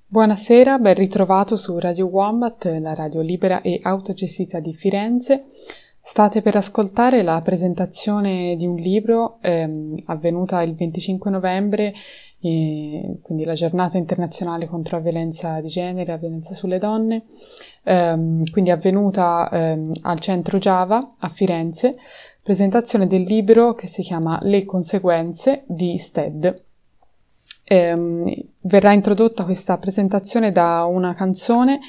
Buonasera, ben ritrovato su Radio Wombat, la radio libera e autogestita di Firenze. State per ascoltare la presentazione di un libro avvenuta il 25 novembre, quindi la giornata internazionale contro la violenza di genere, la violenza sulle donne, quindi avvenuta al centro Giava a Firenze, presentazione del libro che si chiama Le conseguenze di STED. Verrà introdotta questa presentazione da una canzone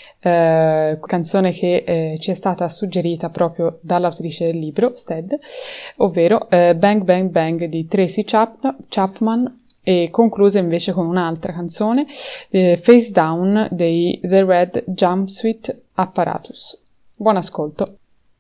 che ci è stata suggerita proprio dall'autrice del libro, STED, ovvero Bang Bang Bang di Tracy Chapman, e conclusa invece con un'altra canzone, Face Down dei The Red Jumpsuit Apparatus. Buon ascolto.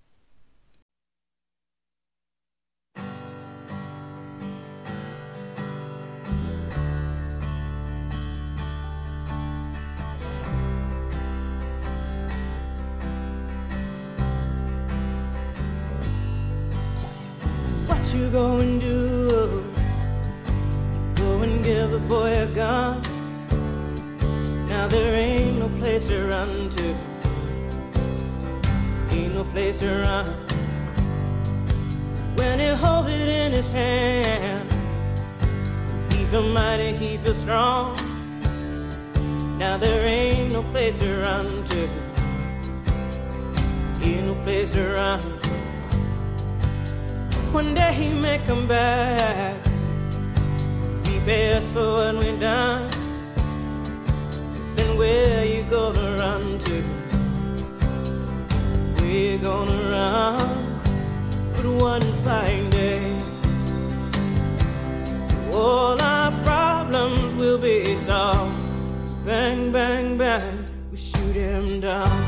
What you gonna do? Go and give the boy a gun. Now there ain't no place to run to. Ain't no place to run. When he holds it in his hand, he feel mighty, he feel strong. Now there ain't no place to run to. Ain't no place to run. One day he may come back, repay us for what we've done. Then where you gonna run to? Where you gonna run? But one fine day, all our problems will be solved. It's bang, bang, bang, we shoot him down.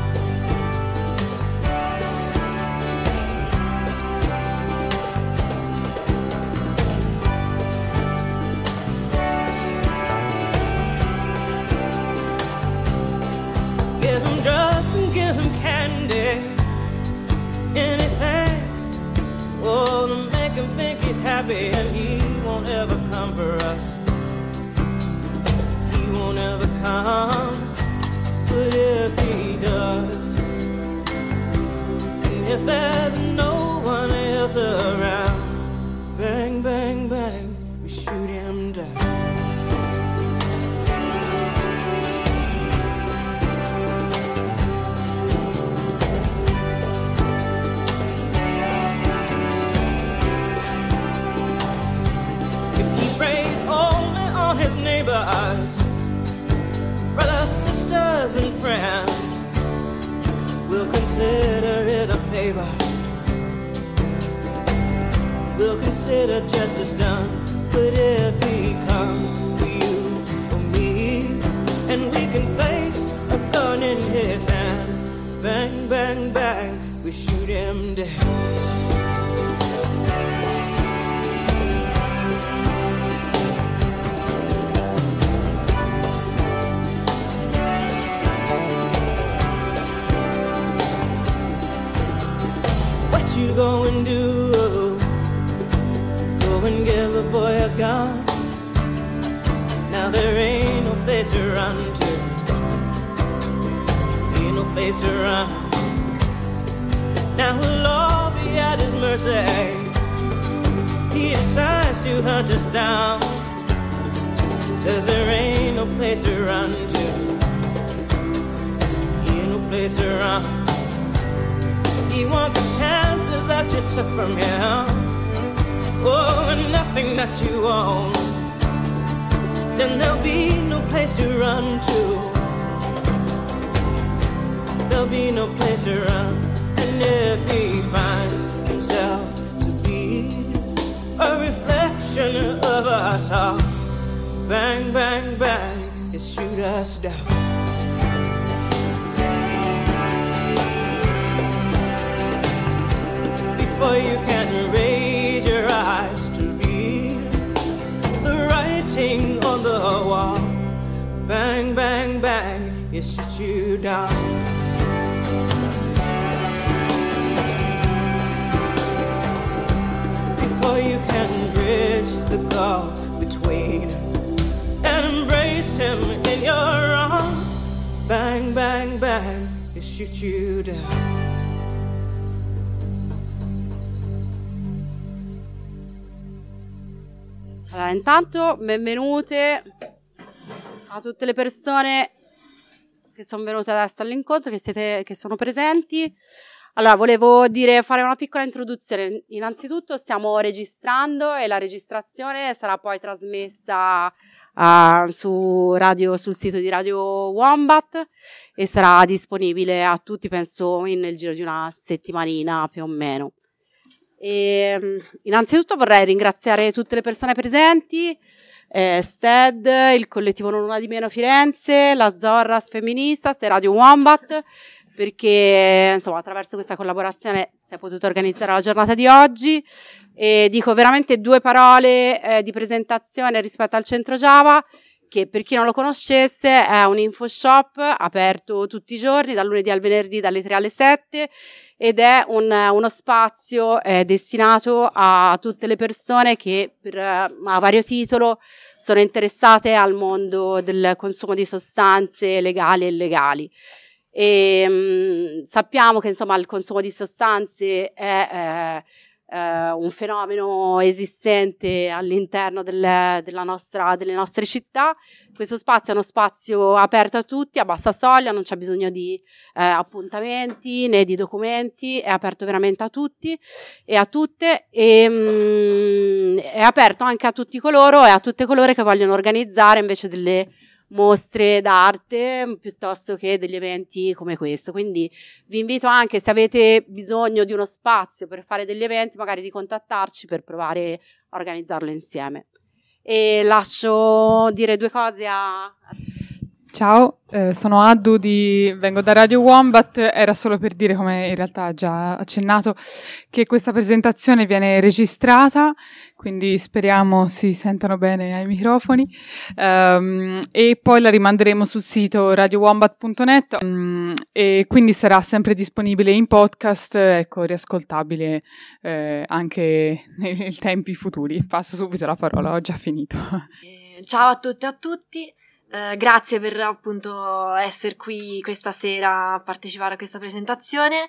Give him drugs and give him candy, anything, oh, to make him think he's happy. And he won't ever come for us, he won't ever come. But if he does, and if there's no one else around, bang, bang, bang, we shoot him down. His neighbors, brothers, sisters, and friends will consider it a favor. We'll consider justice done. But if he comes for you or me, and we can place a gun in his hand, bang, bang, bang, we shoot him dead. What you go and do? Go and give the boy a gun. Now there ain't no place to run to. Ain't no place to run. Now we'll all be at his mercy. He decides to hunt us down, 'cause there ain't no place to run to. Ain't no place to run. He wants the chances that you took from him, oh, and nothing that you own. Then there'll be no place to run to. There'll be no place to run. And if he finds himself to be a reflection of us all, bang, bang, bang, it shoot us down. Before you can raise your eyes to read the writing on the wall, bang, bang, bang, it shoots you down. Before you can bridge the gulf between and embrace him in your arms, trying to shoot you down. Allora, intanto benvenute a tutte le persone che sono venute adesso all'incontro, che sono presenti. Allora, volevo fare una piccola introduzione. Innanzitutto stiamo registrando e la registrazione sarà poi trasmessa sul sito di Radio Wombat e sarà disponibile a tutti, penso, nel giro di una settimanina più o meno. Innanzitutto vorrei ringraziare tutte le persone presenti, STED, il collettivo Non Una di Meno Firenze, la Zorras Femministas e Radio Wombat, perché insomma attraverso questa collaborazione si è potuta organizzare la giornata di oggi. E dico veramente due parole di presentazione rispetto al Centro Java, che per chi non lo conoscesse è un info shop aperto tutti i giorni, dal lunedì al venerdì dalle 3 alle 7, ed è uno spazio destinato a tutte le persone che a vario titolo sono interessate al mondo del consumo di sostanze legali e illegali. Sappiamo che insomma il consumo di sostanze è un fenomeno esistente all'interno delle nostre città. Questo spazio è uno spazio aperto a tutti, a bassa soglia, non c'è bisogno di appuntamenti né di documenti, è aperto veramente a tutti e a tutte, e è aperto anche a tutti coloro e a tutte coloro che vogliono organizzare invece delle mostre d'arte piuttosto che degli eventi come questo. Quindi vi invito anche, se avete bisogno di uno spazio per fare degli eventi, magari di contattarci per provare a organizzarlo insieme. E lascio dire due cose a... Ciao, sono Addu, vengo da Radio Wombat. Era solo per dire, come in realtà ha già accennato, che questa presentazione viene registrata, quindi speriamo si sentano bene ai microfoni, e poi la rimanderemo sul sito radiowombat.net, e quindi sarà sempre disponibile in podcast, ecco, riascoltabile anche nei tempi futuri. Passo subito la parola, ho già finito. Ciao a tutte e a tutti. Grazie per appunto essere qui questa sera a partecipare a questa presentazione.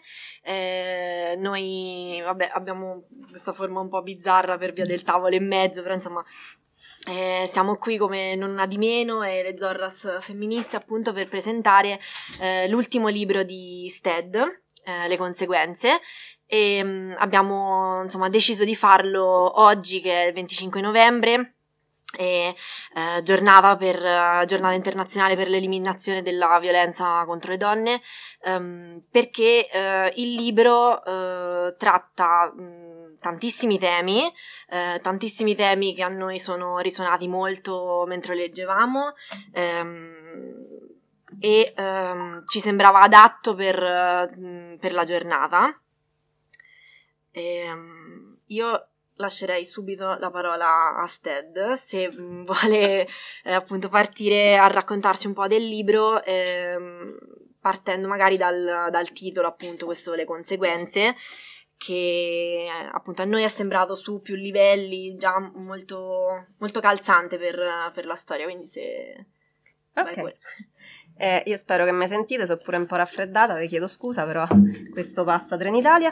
Noi abbiamo questa forma un po' bizzarra per via del tavolo in mezzo, però insomma siamo qui come Non Una di Meno e le Zorras Femministe, appunto, per presentare l'ultimo libro di STED, Le Conseguenze. E abbiamo insomma deciso di farlo oggi, che è il 25 novembre, e giornata internazionale per l'eliminazione della violenza contro le donne, perché il libro tratta tantissimi temi che a noi sono risuonati molto mentre leggevamo, e ci sembrava adatto per la giornata. Io lascerei subito la parola a Sted, se vuole appunto partire a raccontarci un po' del libro, partendo magari dal titolo, appunto, questo Le Conseguenze, che appunto a noi è sembrato su più livelli già molto, molto calzante per la storia, quindi se... Ok. Vai, io spero che mi sentite, sono pure un po' raffreddata, vi chiedo scusa, però questo passa Trenitalia.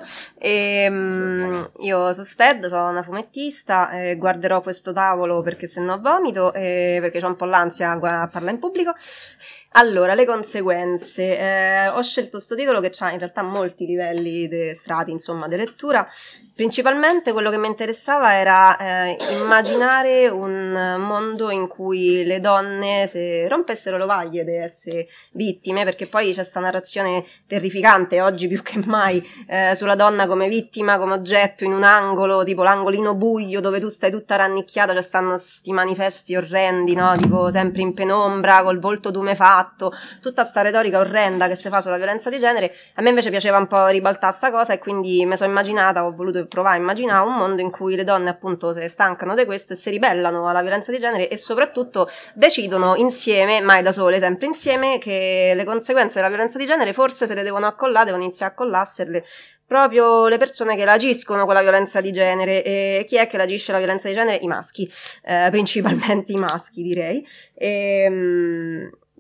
Io sono Sted, sono una fumettista, guarderò questo tavolo perché se no vomito, perché ho un po' l'ansia a parlare in pubblico. Allora, Le Conseguenze. Ho scelto sto titolo che ha in realtà molti livelli, strati, insomma, di lettura. Principalmente quello che mi interessava era immaginare un mondo in cui le donne si rompessero l'ovaie di essere vittime, perché poi c'è sta narrazione terrificante, oggi più che mai, sulla donna come vittima, come oggetto in un angolo, tipo l'angolino buio dove tu stai tutta rannicchiata, cioè stanno sti manifesti orrendi, no? Tipo sempre in penombra, col volto tumefatto, tutta sta retorica orrenda che si fa sulla violenza di genere. A me invece piaceva un po' ribaltare sta cosa, e quindi mi sono immaginata, ho voluto provare a immaginare un mondo in cui le donne appunto si stancano di questo e si ribellano alla violenza di genere, e soprattutto decidono insieme, mai da sole, sempre insieme, che le conseguenze della violenza di genere forse se le devono accollare, devono iniziare a collasserle proprio le persone che agiscono con la violenza di genere. E chi è che agisce la violenza di genere? I maschi, principalmente i maschi, direi.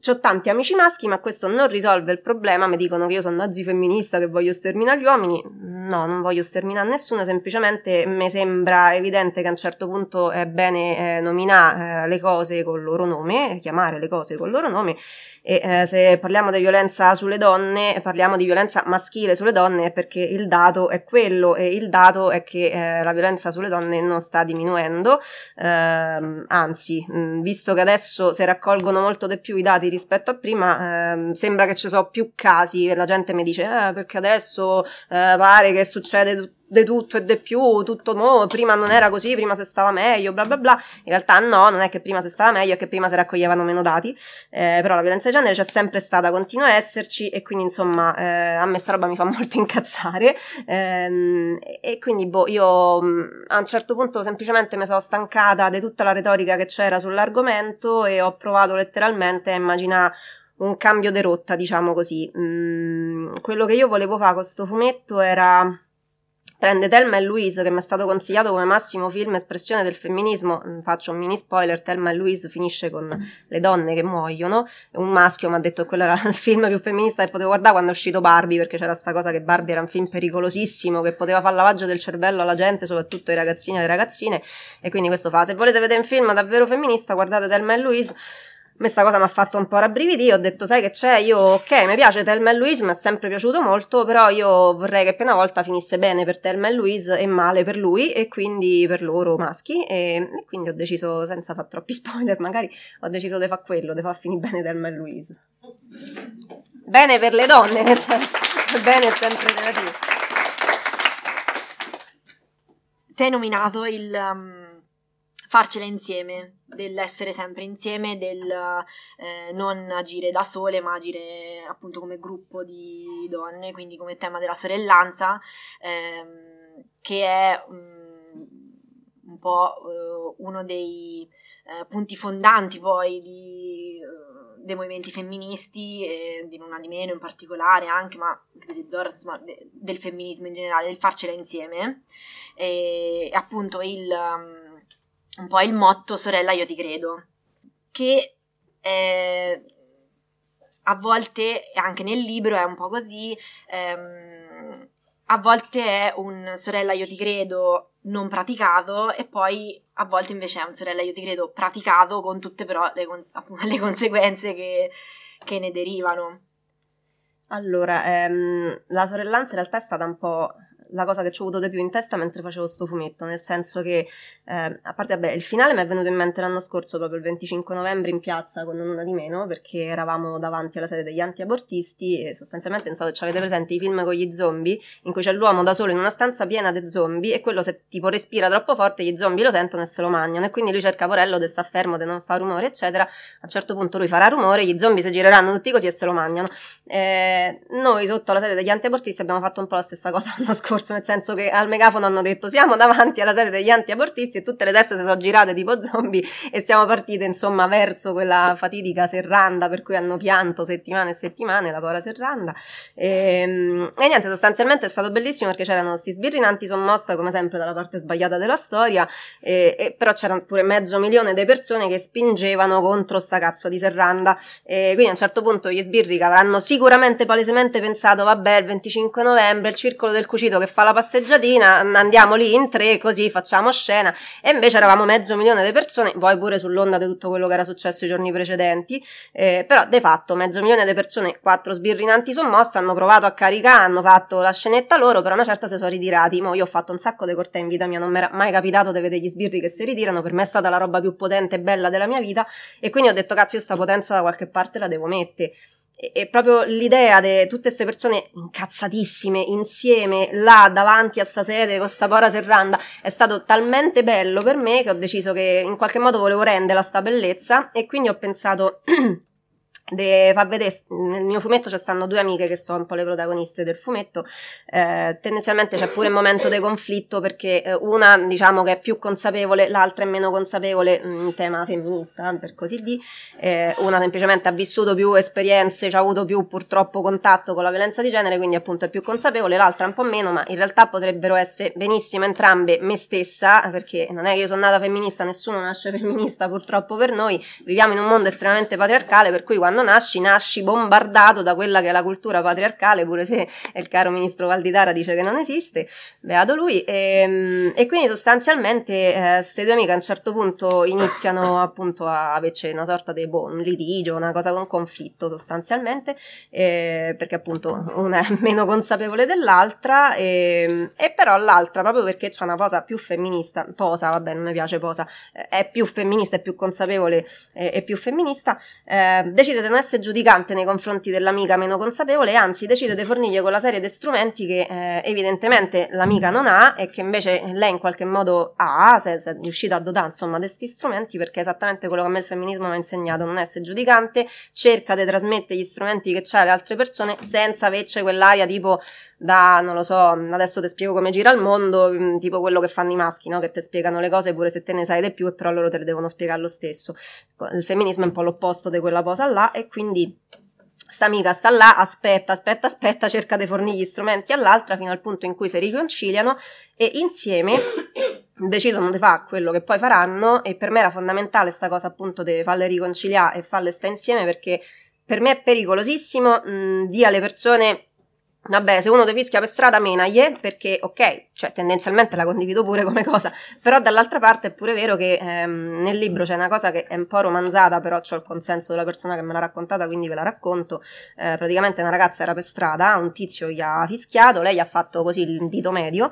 c'ho tanti amici maschi, ma questo non risolve il problema. Mi dicono che io sono nazifemminista, che voglio sterminare gli uomini. No, non voglio sterminare nessuno, semplicemente mi sembra evidente che a un certo punto è bene nominare le cose col loro nome, chiamare le cose col loro nome, e se parliamo di violenza sulle donne, parliamo di violenza maschile sulle donne, perché il dato è quello, e il dato è che la violenza sulle donne non sta diminuendo, anzi, visto che adesso si raccolgono molto di più i dati rispetto a prima, sembra che ci sono più casi, e la gente mi dice perché adesso pare che succede di tutto e di più, tutto nuovo, prima non era così, prima si stava meglio, bla bla bla. In realtà no, non è che prima si stava meglio, è che prima si raccoglievano meno dati, però la violenza di genere c'è sempre stata, continua a esserci, e quindi insomma a me sta roba mi fa molto incazzare, e quindi io a un certo punto semplicemente mi sono stancata di tutta la retorica che c'era sull'argomento, e ho provato letteralmente a immaginare un cambio di rotta, diciamo così. Quello che io volevo fare con questo fumetto era prende Thelma e Louise, che mi è stato consigliato come massimo film espressione del femminismo. Faccio un mini spoiler: Thelma e Louise finisce con le donne che muoiono. Un maschio mi ha detto che quello era il film più femminista che potevo guardare quando è uscito Barbie, perché c'era sta cosa che Barbie era un film pericolosissimo, che poteva fare lavaggio del cervello alla gente, soprattutto ai ragazzini e alle ragazzine, e quindi questo fa: se volete vedere un film davvero femminista, guardate Thelma e Louise. Questa cosa mi ha fatto un po' rabbrividire, ho detto sai che c'è, io ok, mi piace Thelma e Louise, mi è sempre piaciuto molto, però io vorrei che per una volta finisse bene per Thelma e Louise e male per lui, e quindi per loro maschi, e quindi ho deciso, senza fare troppi spoiler magari, ho deciso di fare quello, di far finire bene Thelma e Louise. Bene per le donne, nel senso, bene è sempre relativo. Te hai nominato il farcela insieme, dell'essere sempre insieme, del non agire da sole, ma agire appunto come gruppo di donne, quindi come tema della sorellanza, che è un po' uno dei punti fondanti poi dei movimenti femministi, di Non ha di meno in particolare anche, ma delle Zorra, insomma, del femminismo in generale, del farcela insieme, e appunto un po' il motto sorella io ti credo, che a volte anche nel libro è un po' così, a volte è un sorella io ti credo non praticato, e poi a volte invece è un sorella io ti credo praticato, con tutte però le conseguenze che ne derivano. Allora, la sorellanza in realtà è stata un po' la cosa che ci ho avuto di più in testa mentre facevo sto fumetto, nel senso che, a parte, vabbè, il finale mi è venuto in mente l'anno scorso, proprio il 25 novembre in piazza con Non una di meno, perché eravamo davanti alla sede degli antiabortisti, e sostanzialmente, non so se ci avete presente i film con gli zombie, in cui c'è l'uomo da solo in una stanza piena di zombie, e quello se tipo respira troppo forte gli zombie lo sentono e se lo mangiano, e quindi lui cerca Porello di sta fermo, di non fa rumore, eccetera. A un certo punto lui farà rumore, gli zombie si gireranno tutti così e se lo mangiano. Noi sotto la sede degli antiabortisti abbiamo fatto un po' la stessa cosa l'anno scorso, nel senso che al megafono hanno detto siamo davanti alla sede degli antiabortisti, e tutte le teste si sono girate tipo zombie, e siamo partite insomma verso quella fatidica serranda per cui hanno pianto settimane e settimane la povera serranda, e niente, sostanzialmente è stato bellissimo perché c'erano questi sbirrinanti sommossa come sempre dalla parte sbagliata della storia, e però c'erano pure 500.000 di persone che spingevano contro sta cazzo di serranda, e quindi a un certo punto gli sbirri che avranno sicuramente palesemente pensato vabbè il 25 novembre il circolo del cucito che fa la passeggiatina, andiamo lì in 3 così facciamo scena, e invece eravamo 500.000 di persone, poi pure sull'onda di tutto quello che era successo i giorni precedenti, però de fatto 500.000 di persone, 4 sbirrinanti sommossa, hanno provato a caricare, hanno fatto la scenetta loro, però una certa si sono ritirati. Io ho fatto un sacco di cortei in vita mia, non mi era mai capitato di vedere gli sbirri che si ritirano, per me è stata la roba più potente e bella della mia vita, e quindi ho detto cazzo, io sta potenza da qualche parte la devo mettere. E proprio l'idea di tutte queste persone incazzatissime insieme là davanti a sta sede con sta povera serranda è stato talmente bello per me che ho deciso che in qualche modo volevo renderla sta bellezza, e quindi ho pensato de far vedere. Nel mio fumetto ci stanno 2 amiche che sono un po' le protagoniste del fumetto, tendenzialmente c'è pure un momento di conflitto perché una diciamo che è più consapevole, l'altra è meno consapevole in tema femminista, per così dire. Una semplicemente ha vissuto più esperienze, ci ha avuto più purtroppo contatto con la violenza di genere, quindi appunto è più consapevole, l'altra un po' meno, ma in realtà potrebbero essere benissimo entrambe me stessa, perché non è che io sono nata femminista, nessuno nasce femminista purtroppo per noi, viviamo in un mondo estremamente patriarcale, per cui quando quando nasci bombardato da quella che è la cultura patriarcale, pure se il caro ministro Valditara dice che non esiste, beato lui, e quindi sostanzialmente queste due amiche a un certo punto iniziano appunto a averci una sorta di un litigio, una cosa con conflitto sostanzialmente, perché appunto una è meno consapevole dell'altra, e però l'altra, proprio perché c'ha una posa più femminista, vabbè, non mi piace posa, è più femminista, è più consapevole e più femminista, decide di non essere giudicante nei confronti dell'amica meno consapevole, anzi decide di fornirgli quella serie di strumenti che evidentemente l'amica non ha e che invece lei in qualche modo ha, se è riuscita a dotare insomma di questi strumenti, perché è esattamente quello che a me il femminismo mi ha insegnato: non essere giudicante, cerca di trasmettere gli strumenti che c'ha alle altre persone senza averci quell'aria tipo da, non lo so, adesso ti spiego come gira il mondo, tipo quello che fanno i maschi, no? Che ti spiegano le cose pure se te ne sai di più, e però loro te le devono spiegare lo stesso. Il femminismo è un po' l'opposto di quella cosa là, e quindi sta amica sta là, aspetta, cerca di fornire gli strumenti all'altra fino al punto in cui si riconciliano e insieme decidono di fare quello che poi faranno. E per me era fondamentale sta cosa appunto di farle riconciliare e farle stare insieme, perché per me è pericolosissimo dire alle persone: vabbè, se uno ti fischia per strada menaglie, perché ok, cioè tendenzialmente la condivido pure come cosa, però dall'altra parte è pure vero che nel libro c'è una cosa che è un po' romanzata, però c'ho il consenso della persona che me l'ha raccontata, quindi ve la racconto. Praticamente una ragazza era per strada, un tizio gli ha fischiato, lei gli ha fatto così il dito medio,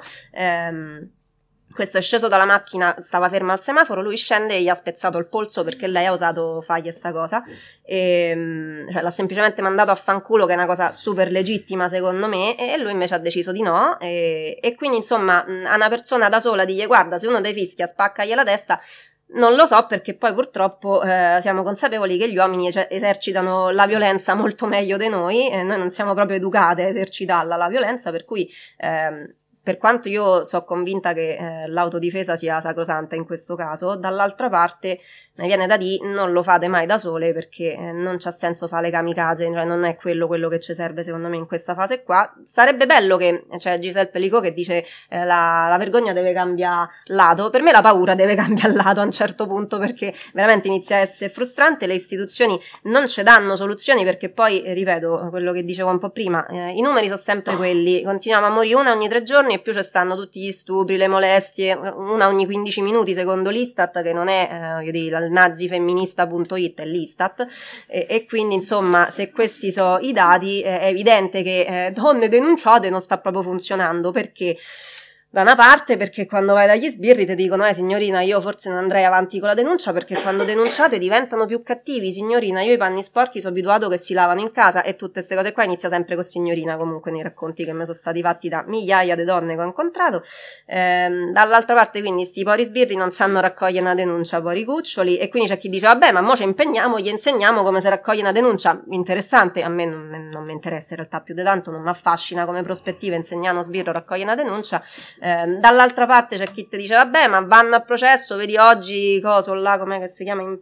questo è sceso dalla macchina, stava ferma al semaforo, lui scende e gli ha spezzato il polso perché lei ha osato fargli sta cosa, cioè, l'ha semplicemente mandato a fanculo, che è una cosa super legittima secondo me, e lui invece ha deciso di no, e quindi insomma a una persona da sola digli: guarda, se uno ti fischia spaccagli la testa, non lo so, perché poi purtroppo siamo consapevoli che gli uomini esercitano la violenza molto meglio di noi, e noi non siamo proprio educate a esercitarla la violenza, per cui per quanto io sono convinta che l'autodifesa sia sacrosanta in questo caso, dall'altra parte mi viene da dire: non lo fate mai da sole, perché non c'ha senso fare le kamikaze, cioè non è quello che ci serve secondo me in questa fase qua. Sarebbe bello che, c'è Giselle Pellicot che dice la vergogna deve cambiare lato, per me la paura deve cambiare lato a un certo punto, perché veramente inizia a essere frustrante, le istituzioni non ci danno soluzioni, perché poi, ripeto quello che dicevo un po' prima, i numeri sono sempre quelli, continuiamo a morire una ogni 3 giorni, e più ci stanno tutti gli stupri, le molestie, una ogni 15 minuti secondo l'Istat, che non è il nazifemminista.it, è l'Istat, e quindi insomma, se questi sono i dati, è evidente che donne denunciate non sta proprio funzionando. Perché? Da una parte perché quando vai dagli sbirri ti dicono: signorina, io forse non andrei avanti con la denuncia, perché quando denunciate diventano più cattivi. Signorina, io i panni sporchi sono abituato che si lavano in casa, e tutte queste cose qua. Inizia sempre con signorina, comunque, nei racconti che mi sono stati fatti da migliaia di donne che ho incontrato. Dall'altra parte, quindi, sti pori sbirri non sanno raccogliere una denuncia, pori cuccioli, e quindi c'è chi dice: vabbè, ma mo ci impegniamo, gli insegniamo come si raccoglie una denuncia. Interessante, a me non mi interessa in realtà più di tanto, non mi affascina come prospettiva insegnare uno sbirro a raccogliere una denuncia. Dall'altra parte c'è chi ti dice: vabbè, ma vanno a processo, vedi oggi coso là, com'è che si chiama,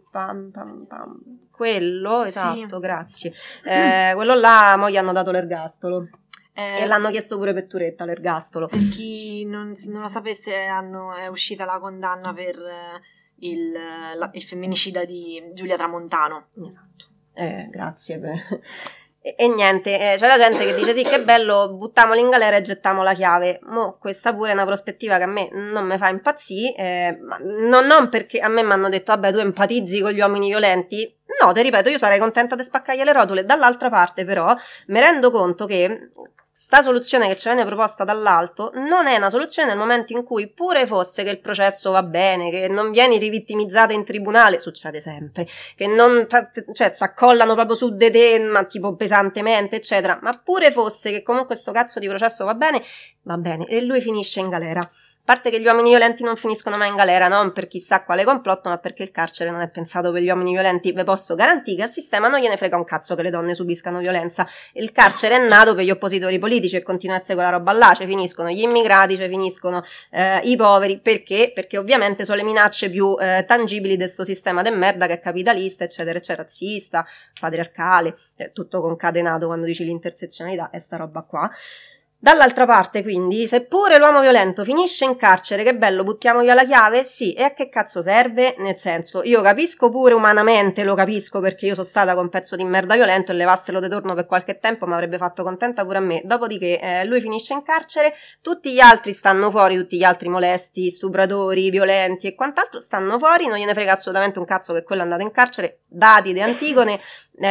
quello, esatto, sì. Grazie, quello là mo gli hanno dato l'ergastolo, e l'hanno chiesto pure per Turetta l'ergastolo. Per chi non lo sapesse, è uscita la condanna per il femminicida di Giulia Tramontano. Esatto, grazie E niente, c'è la gente che dice: sì, che bello, buttamoli in galera e gettiamo la chiave. Mo questa pure è una prospettiva che a me non mi fa impazzire, non perché a me mi hanno detto: vabbè, tu empatizzi con gli uomini violenti. No, ti ripeto, io sarei contenta di spaccargli le rotule. Dall'altra parte però mi rendo conto che sta soluzione che ci viene proposta dall'alto non è una soluzione nel momento in cui, pure fosse che il processo va bene, che non vieni rivittimizzata in tribunale, succede sempre, che non, cioè, s'accollano proprio su de te, ma tipo pesantemente, eccetera, ma pure fosse che comunque sto cazzo di processo va bene, e lui finisce in galera. A parte che gli uomini violenti non finiscono mai in galera, non per chissà quale complotto, ma perché il carcere non è pensato per gli uomini violenti. Vi posso garantire che al sistema non gliene frega un cazzo che le donne subiscano violenza. Il carcere è nato per gli oppositori politici, e continua a essere quella roba là. Ci finiscono gli immigrati, ci finiscono i poveri. Perché? Perché ovviamente sono le minacce più tangibili di questo sistema de merda che è capitalista, eccetera, eccetera, razzista, patriarcale, tutto concatenato. Quando dici l'intersezionalità è sta roba qua. Dall'altra parte, quindi, seppure l'uomo violento finisce in carcere, che bello, buttiamo via la chiave? Sì, e a che cazzo serve? Nel senso, io capisco pure umanamente, lo capisco perché io sono stata con un pezzo di merda violento e levasselo di torno per qualche tempo mi avrebbe fatto contenta pure a me. Dopodiché lui finisce in carcere, tutti gli altri stanno fuori, tutti gli altri molesti, stupratori, violenti e quant'altro stanno fuori, non gliene frega assolutamente un cazzo che quello è andato in carcere. Dati di Antigone,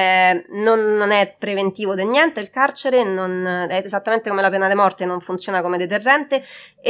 non è preventivo di niente il carcere, è esattamente come la pena di morte, non funziona come deterrente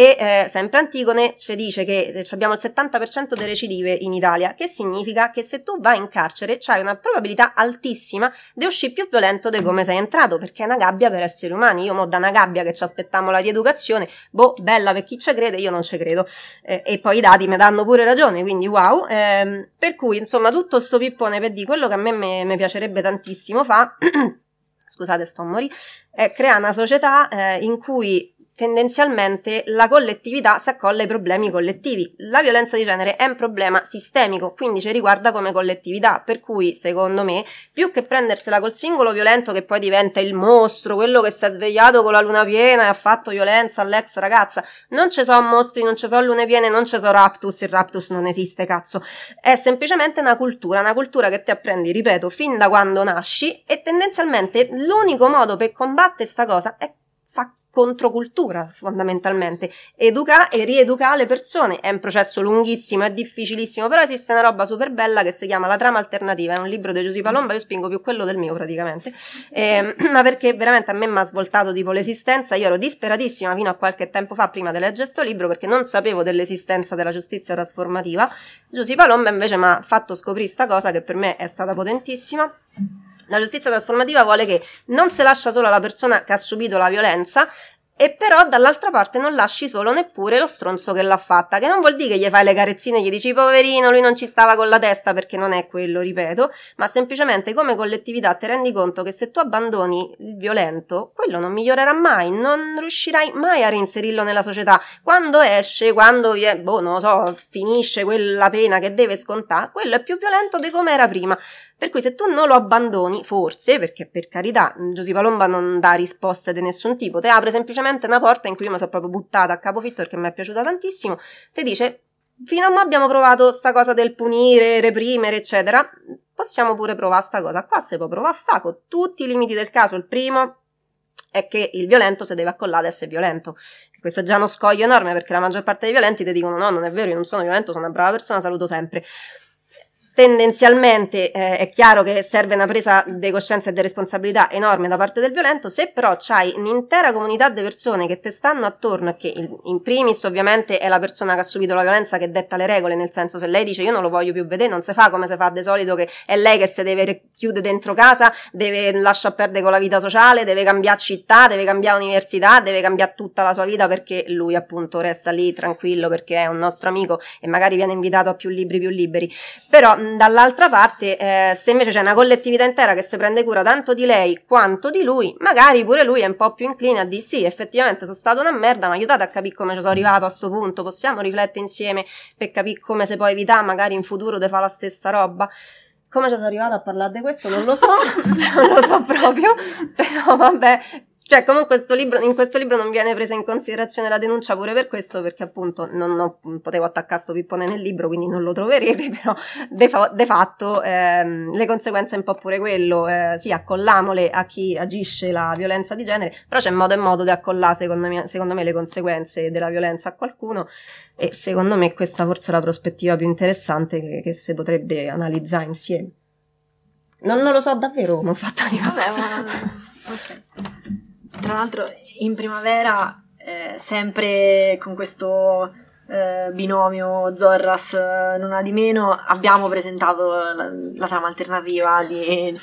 e sempre Antigone ci dice che abbiamo il 70% delle recidive in Italia, che significa che se tu vai in carcere c'hai una probabilità altissima di uscire più violento di come sei entrato, perché è una gabbia per esseri umani. Io mo da una gabbia che ci aspettiamo la rieducazione, bella per chi ci crede, io non ci credo, e poi i dati mi danno pure ragione, quindi wow. Per cui insomma tutto sto pippone per dire quello che a me mi piacerebbe tantissimo fa scusate sto a morire, crea una società in cui tendenzialmente la collettività si accolla ai problemi collettivi. La violenza di genere è un problema sistemico, quindi ci riguarda come collettività, per cui secondo me più che prendersela col singolo violento che poi diventa il mostro, quello che si è svegliato con la luna piena e ha fatto violenza all'ex ragazza, non ci sono mostri, non ci sono lune piene, non ci sono raptus, il raptus non esiste, cazzo, è semplicemente una cultura che ti apprendi, ripeto, fin da quando nasci, e tendenzialmente l'unico modo per combattere sta cosa è controcultura, fondamentalmente, educa e rieduca le persone. È un processo lunghissimo, è difficilissimo, però esiste una roba super bella che si chiama La trama alternativa, è un libro di Giusy Palomba, io spingo più quello del mio praticamente, ma perché veramente a me mi ha svoltato tipo l'esistenza. Io ero disperatissima fino a qualche tempo fa, prima di leggere sto libro, perché non sapevo dell'esistenza della giustizia trasformativa. Giusy Palomba invece mi ha fatto scoprire sta cosa che per me è stata potentissima. La giustizia trasformativa vuole che non si lascia sola la persona che ha subito la violenza, e però dall'altra parte non lasci solo neppure lo stronzo che l'ha fatta, che non vuol dire che gli fai le carezzine e gli dici poverino, lui non ci stava con la testa, perché non è quello, ripeto, ma semplicemente come collettività ti rendi conto che se tu abbandoni il violento, quello non migliorerà mai, non riuscirai mai a reinserirlo nella società. Quando esce, quando non lo so, finisce quella pena che deve scontare, quello è più violento di come era prima. Per cui se tu non lo abbandoni, forse, perché per carità Giusy Palomba non dà risposte di nessun tipo, ti apre semplicemente una porta in cui io mi sono proprio buttata a capofitto perché mi è piaciuta tantissimo, ti dice fino a mo' abbiamo provato sta cosa del punire, reprimere eccetera, possiamo pure provare sta cosa qua, si può provare a fare con tutti i limiti del caso. Il primo è che il violento si deve accollare ad essere violento. Questo è già uno scoglio enorme, perché la maggior parte dei violenti ti dicono no, non è vero, io non sono violento, sono una brava persona, saluto sempre. Tendenzialmente è chiaro che serve una presa di coscienza e di responsabilità enorme da parte del violento. Se però c'hai un'intera comunità di persone che ti stanno attorno e che in primis ovviamente è la persona che ha subito la violenza che detta le regole, nel senso, se lei dice io non lo voglio più vedere, non si fa come si fa di solito, che è lei che si deve chiudere dentro casa, deve lasciar perdere con la vita sociale, deve cambiare città, deve cambiare università, deve cambiare tutta la sua vita perché lui appunto resta lì tranquillo perché è un nostro amico e magari viene invitato a più libri più liberi. Però dall'altra parte, se invece c'è una collettività intera che si prende cura tanto di lei quanto di lui, magari pure lui è un po' più incline a dire sì, effettivamente sono stato una merda, ma aiutate a capire come ci sono arrivato a sto punto, possiamo riflettere insieme per capire come si può evitare magari in futuro di fare la stessa roba. Come ci sono arrivata a parlare di questo non lo so, non lo so proprio, però vabbè. Cioè, comunque in questo libro non viene presa in considerazione la denuncia pure per questo, perché appunto non potevo attaccare sto pippone nel libro, quindi non lo troverete, però de fatto le conseguenze è un po' pure quello, sì, accollamole a chi agisce la violenza di genere, però c'è modo e modo di accollare secondo me le conseguenze della violenza a qualcuno, e secondo me questa forse è la prospettiva più interessante che si potrebbe analizzare insieme. Non lo so davvero come ho fatto a arrivare. Vabbè, ma ok. Tra l'altro in primavera, sempre con questo binomio Zorras non ha di meno, abbiamo presentato la trama alternativa di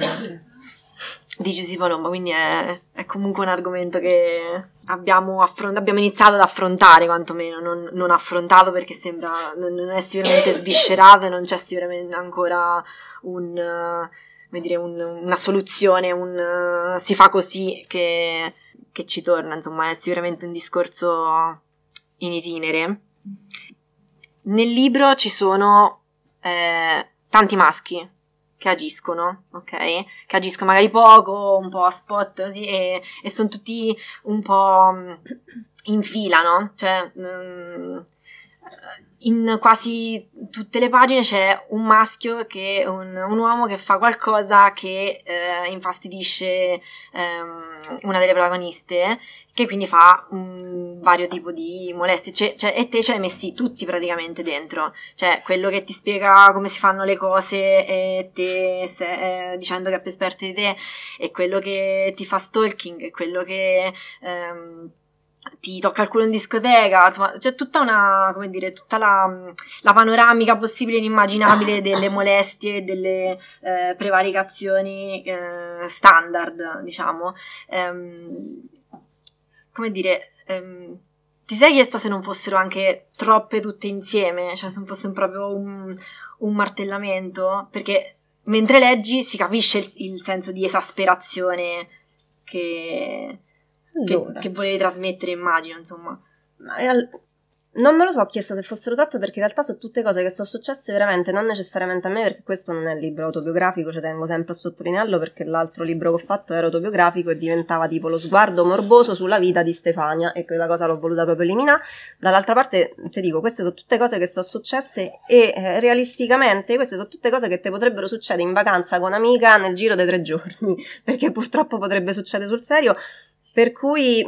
Giusy Palomba, quindi è comunque un argomento che abbiamo iniziato ad affrontare, quantomeno non affrontato perché sembra non è sicuramente sviscerato e non c'è sicuramente ancora una soluzione, si fa così che ci torna, insomma è sicuramente un discorso in itinere. Nel libro ci sono tanti maschi, che agiscono, ok? Che agiscono magari poco, un po' a spot così, e sono tutti un po' in fila, no? Cioè, in quasi tutte le pagine c'è un maschio che un uomo che fa qualcosa che infastidisce una delle protagoniste, che quindi fa un vario tipo di molestie, e te ce l'hai messi tutti praticamente dentro, cioè quello che ti spiega come si fanno le cose e te dicendo che è più esperto di te, e quello che ti fa stalking, e quello che ti tocca il culo in discoteca, insomma c'è tutta una, come dire, tutta la panoramica possibile e inimmaginabile delle molestie, delle prevaricazioni standard, diciamo. Come dire, ti sei chiesta se non fossero anche troppe tutte insieme, cioè se non fosse proprio un martellamento? Perché mentre leggi si capisce il senso di esasperazione che volevi trasmettere, immagino, insomma. Non me lo so chiesta se fossero troppe, perché in realtà sono tutte cose che sono successe veramente, non necessariamente a me, perché questo non è il libro autobiografico, ci tengo sempre a sottolinearlo, perché l'altro libro che ho fatto era autobiografico e diventava tipo lo sguardo morboso sulla vita di Stefania, e quella cosa l'ho voluta proprio eliminare. Dall'altra parte ti dico, queste sono tutte cose che sono successe, e realisticamente queste sono tutte cose che ti potrebbero succedere in vacanza con un'amica nel giro dei 3 giorni, perché purtroppo potrebbe succedere sul serio, per cui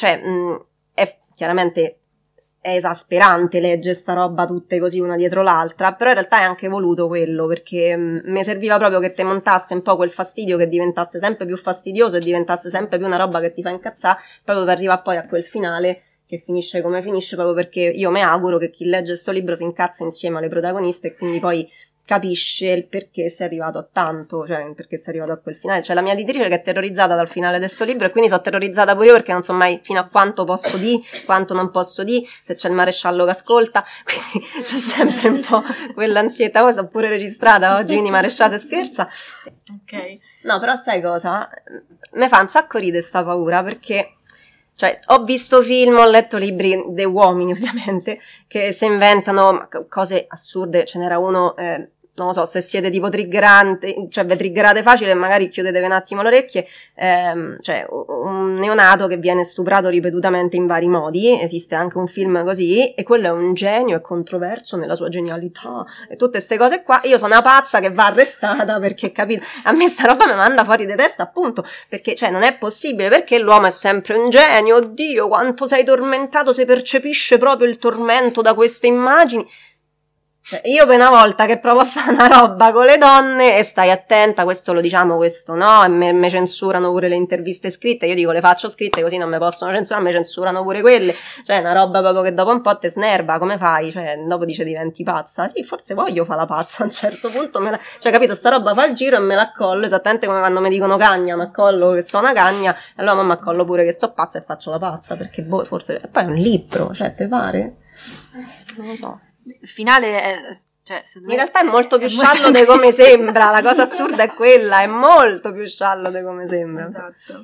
è chiaramente è esasperante leggere sta roba tutte così una dietro l'altra, però in realtà è anche voluto quello, perché mi serviva proprio che te montasse un po' quel fastidio, che diventasse sempre più fastidioso e diventasse sempre più una roba che ti fa incazzare, proprio per arrivare poi a quel finale che finisce come finisce, proprio perché io mi auguro che chi legge sto libro si incazza insieme alle protagoniste e quindi poi capisce il perché sei arrivato a tanto, cioè perché sei arrivato a quel finale. C'è la mia editrice che è terrorizzata dal finale di sto libro, e quindi sono terrorizzata pure io, perché non so mai fino a quanto posso di, quanto non posso di, se c'è il maresciallo che ascolta, quindi c'è sempre un po' quell'ansietà. Poi sono pure registrata oggi, quindi maresciallo se scherza. Ok. No, però sai cosa? Mi fa un sacco ridere sta paura, perché cioè, ho visto film, ho letto libri dei uomini, ovviamente, che si inventano cose assurde. Ce n'era uno, non lo so, se siete tipo triggerante, cioè vi triggerate facile, magari chiudetevi un attimo le orecchie, cioè un neonato che viene stuprato ripetutamente in vari modi, esiste anche un film così, e quello è un genio, è controverso nella sua genialità, e tutte queste cose qua. Io sono una pazza che va arrestata, perché, capito, a me sta roba mi manda fuori di testa, appunto, perché, cioè, non è possibile, perché l'uomo è sempre un genio, oddio, quanto sei tormentato, se percepisce proprio il tormento da queste immagini. Io per una volta che provo a fare una roba con le donne, e stai attenta, questo lo diciamo, questo no, e me censurano pure le interviste scritte, io dico le faccio scritte così non me possono censurare, me censurano pure quelle, cioè una roba proprio che dopo un po' te snerva, come fai? Cioè dopo dice diventi pazza, sì, forse voglio fare la pazza a un certo punto, cioè capito, sta roba fa il giro e me la accollo, esattamente come quando mi dicono cagna, mi accollo che so una cagna, e allora mi accollo pure che so pazza e faccio la pazza, perché boh, forse, e poi è un libro, cioè te pare? Non lo so. Il finale è, cioè, in realtà è molto più sciallo di come sembra, la cosa assurda è quella, è molto più sciallo di come sembra. Esatto.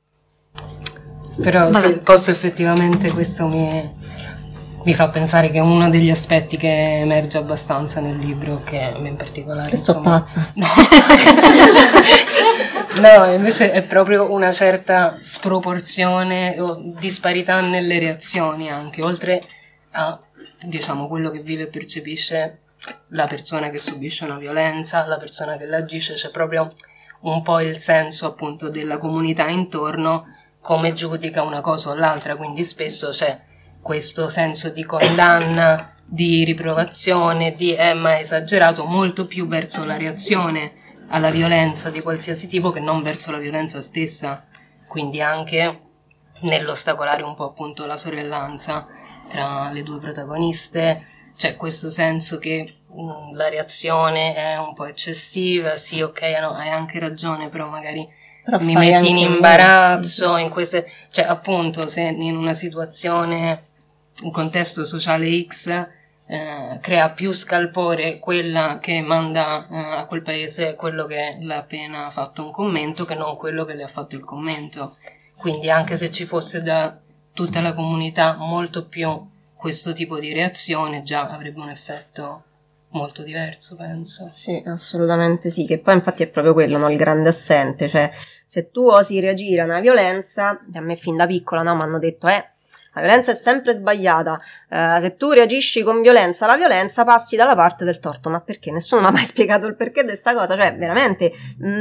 Però se posso, effettivamente questo mi fa pensare che uno degli aspetti che emerge abbastanza nel libro, che a me in particolare, che so pazza. No, invece è proprio una certa sproporzione o disparità nelle reazioni, anche oltre a, diciamo, quello che vive e percepisce la persona che subisce una violenza, la persona che l'agisce, c'è proprio un po' il senso appunto della comunità intorno, come giudica una cosa o l'altra, quindi spesso c'è questo senso di condanna, di riprovazione, di ma è esagerato, molto più verso la reazione alla violenza di qualsiasi tipo che non verso la violenza stessa, quindi anche nell'ostacolare un po' appunto la sorellanza tra le due protagoniste c'è questo senso che la reazione è un po' eccessiva, sì, ok, no, hai anche ragione, però magari mi metti in imbarazzo, in queste, cioè appunto se in una situazione, un contesto sociale X crea più scalpore quella che manda a quel paese quello che l'ha appena fatto un commento che non quello che le ha fatto il commento, quindi anche se ci fosse da tutta la comunità molto più questo tipo di reazione già avrebbe un effetto molto diverso, penso. Sì, assolutamente sì, che poi infatti è proprio quello, no? Il grande assente, cioè se tu osi reagire a una violenza, a me fin da piccola, no, mi hanno detto, la violenza è sempre sbagliata, se tu reagisci con violenza alla violenza passi dalla parte del torto, ma perché? Nessuno mi ha mai spiegato il perché di questa cosa, cioè veramente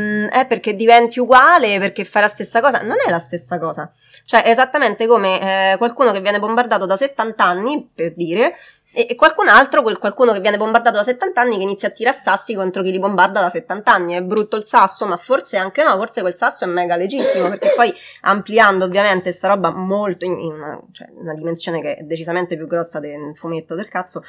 è perché diventi uguale, perché fai la stessa cosa, non è la stessa cosa, cioè è esattamente come qualcuno che viene bombardato da 70 anni, per dire, e qualcun altro, qualcuno che viene bombardato da 70 anni che inizia a tirare sassi contro chi li bombarda da 70 anni. È brutto il sasso, ma forse anche no, forse quel sasso è mega legittimo, perché poi ampliando ovviamente sta roba molto in una dimensione che è decisamente più grossa del fumetto del cazzo,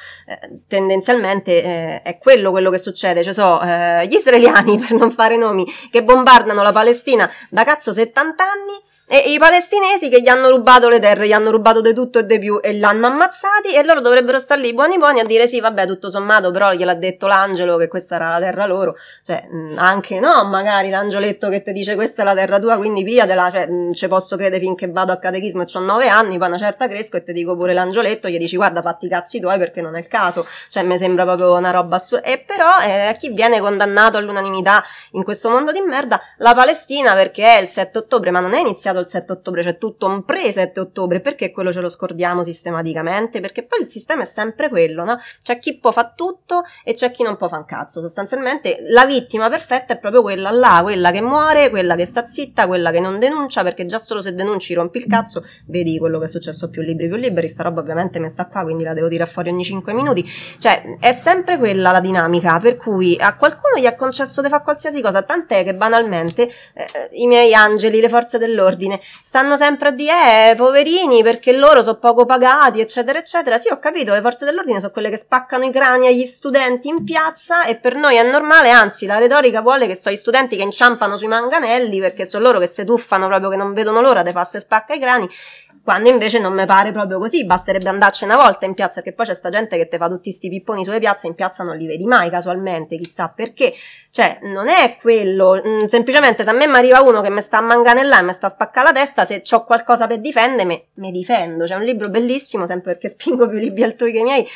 tendenzialmente è quello che succede, cioè gli israeliani, per non fare nomi, che bombardano la Palestina da cazzo 70 anni, e i palestinesi che gli hanno rubato le terre, gli hanno rubato di tutto e di più e l'hanno ammazzati, e loro dovrebbero star lì buoni a dire sì vabbè tutto sommato però gliel'ha detto l'angelo che questa era la terra loro, cioè anche no, magari l'angioletto che ti dice questa è la terra tua quindi pigliatela, cioè ci posso credere finché vado a catechismo e ho 9 anni, poi una certa cresco e ti dico pure l'angioletto, gli dici guarda fatti i cazzi tuoi perché non è il caso, cioè mi sembra proprio una roba assurda. E però chi viene condannato all'unanimità in questo mondo di merda? La Palestina, perché è il 7 ottobre, ma non è iniziato il 7 ottobre, c'è tutto un pre-7 ottobre, perché quello ce lo scordiamo sistematicamente? Perché poi il sistema è sempre quello, no? C'è chi può fa tutto e c'è chi non può fa un cazzo, sostanzialmente la vittima perfetta è proprio quella là, quella che muore, quella che sta zitta, quella che non denuncia, perché già solo se denunci rompi il cazzo, vedi quello che è successo più liberi, sta roba ovviamente mi sta qua, quindi la devo tirare fuori ogni 5 minuti, cioè è sempre quella la dinamica, per cui a qualcuno gli è concesso di fare qualsiasi cosa, tant'è che banalmente i miei angeli, le forze dell'ordine stanno sempre a dire poverini perché loro sono poco pagati eccetera eccetera. Sì, ho capito, le forze dell'ordine sono quelle che spaccano i crani agli studenti in piazza e per noi è normale, anzi la retorica vuole che sono gli studenti che inciampano sui manganelli perché sono loro che si tuffano proprio, che non vedono l'ora di farsi spacca i crani, quando invece non mi pare proprio così, basterebbe andarci una volta in piazza, perché poi c'è sta gente che te fa tutti sti pipponi sulle piazze, in piazza non li vedi mai casualmente, chissà perché, cioè non è quello, semplicemente se a me mi arriva uno che mi sta a manganellare e mi sta a spaccare la testa, se c'ho qualcosa per difendermi, mi difendo. C'è un libro bellissimo, sempre perché spingo più libri altrui che i miei,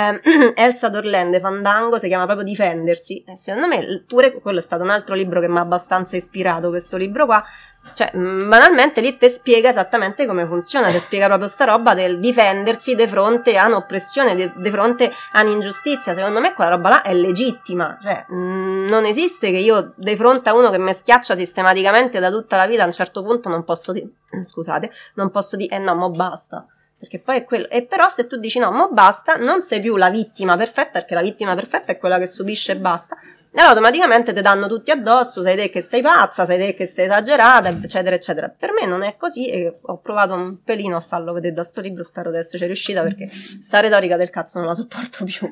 Elsa Dorlande Fandango, si chiama proprio Difendersi, e secondo me pure quello è stato un altro libro che mi ha abbastanza ispirato, questo libro qua. Cioè, banalmente lì te spiega esattamente come funziona, te spiega proprio sta roba del difendersi di fronte a un'oppressione, di fronte a un'ingiustizia. Secondo me quella roba là è legittima, cioè non esiste che io di fronte a uno che mi schiaccia sistematicamente da tutta la vita a un certo punto non posso dire, scusate, non posso dire no, mo basta. Perché poi è quello, e però se tu dici no, mo basta, non sei più la vittima perfetta, perché la vittima perfetta è quella che subisce e basta, e allora automaticamente ti danno tutti addosso, sai te che sei pazza, sai te che sei esagerata, eccetera eccetera. Per me non è così e ho provato un pelino a farlo vedere da sto libro, spero di esserci riuscita perché sta retorica del cazzo non la sopporto più.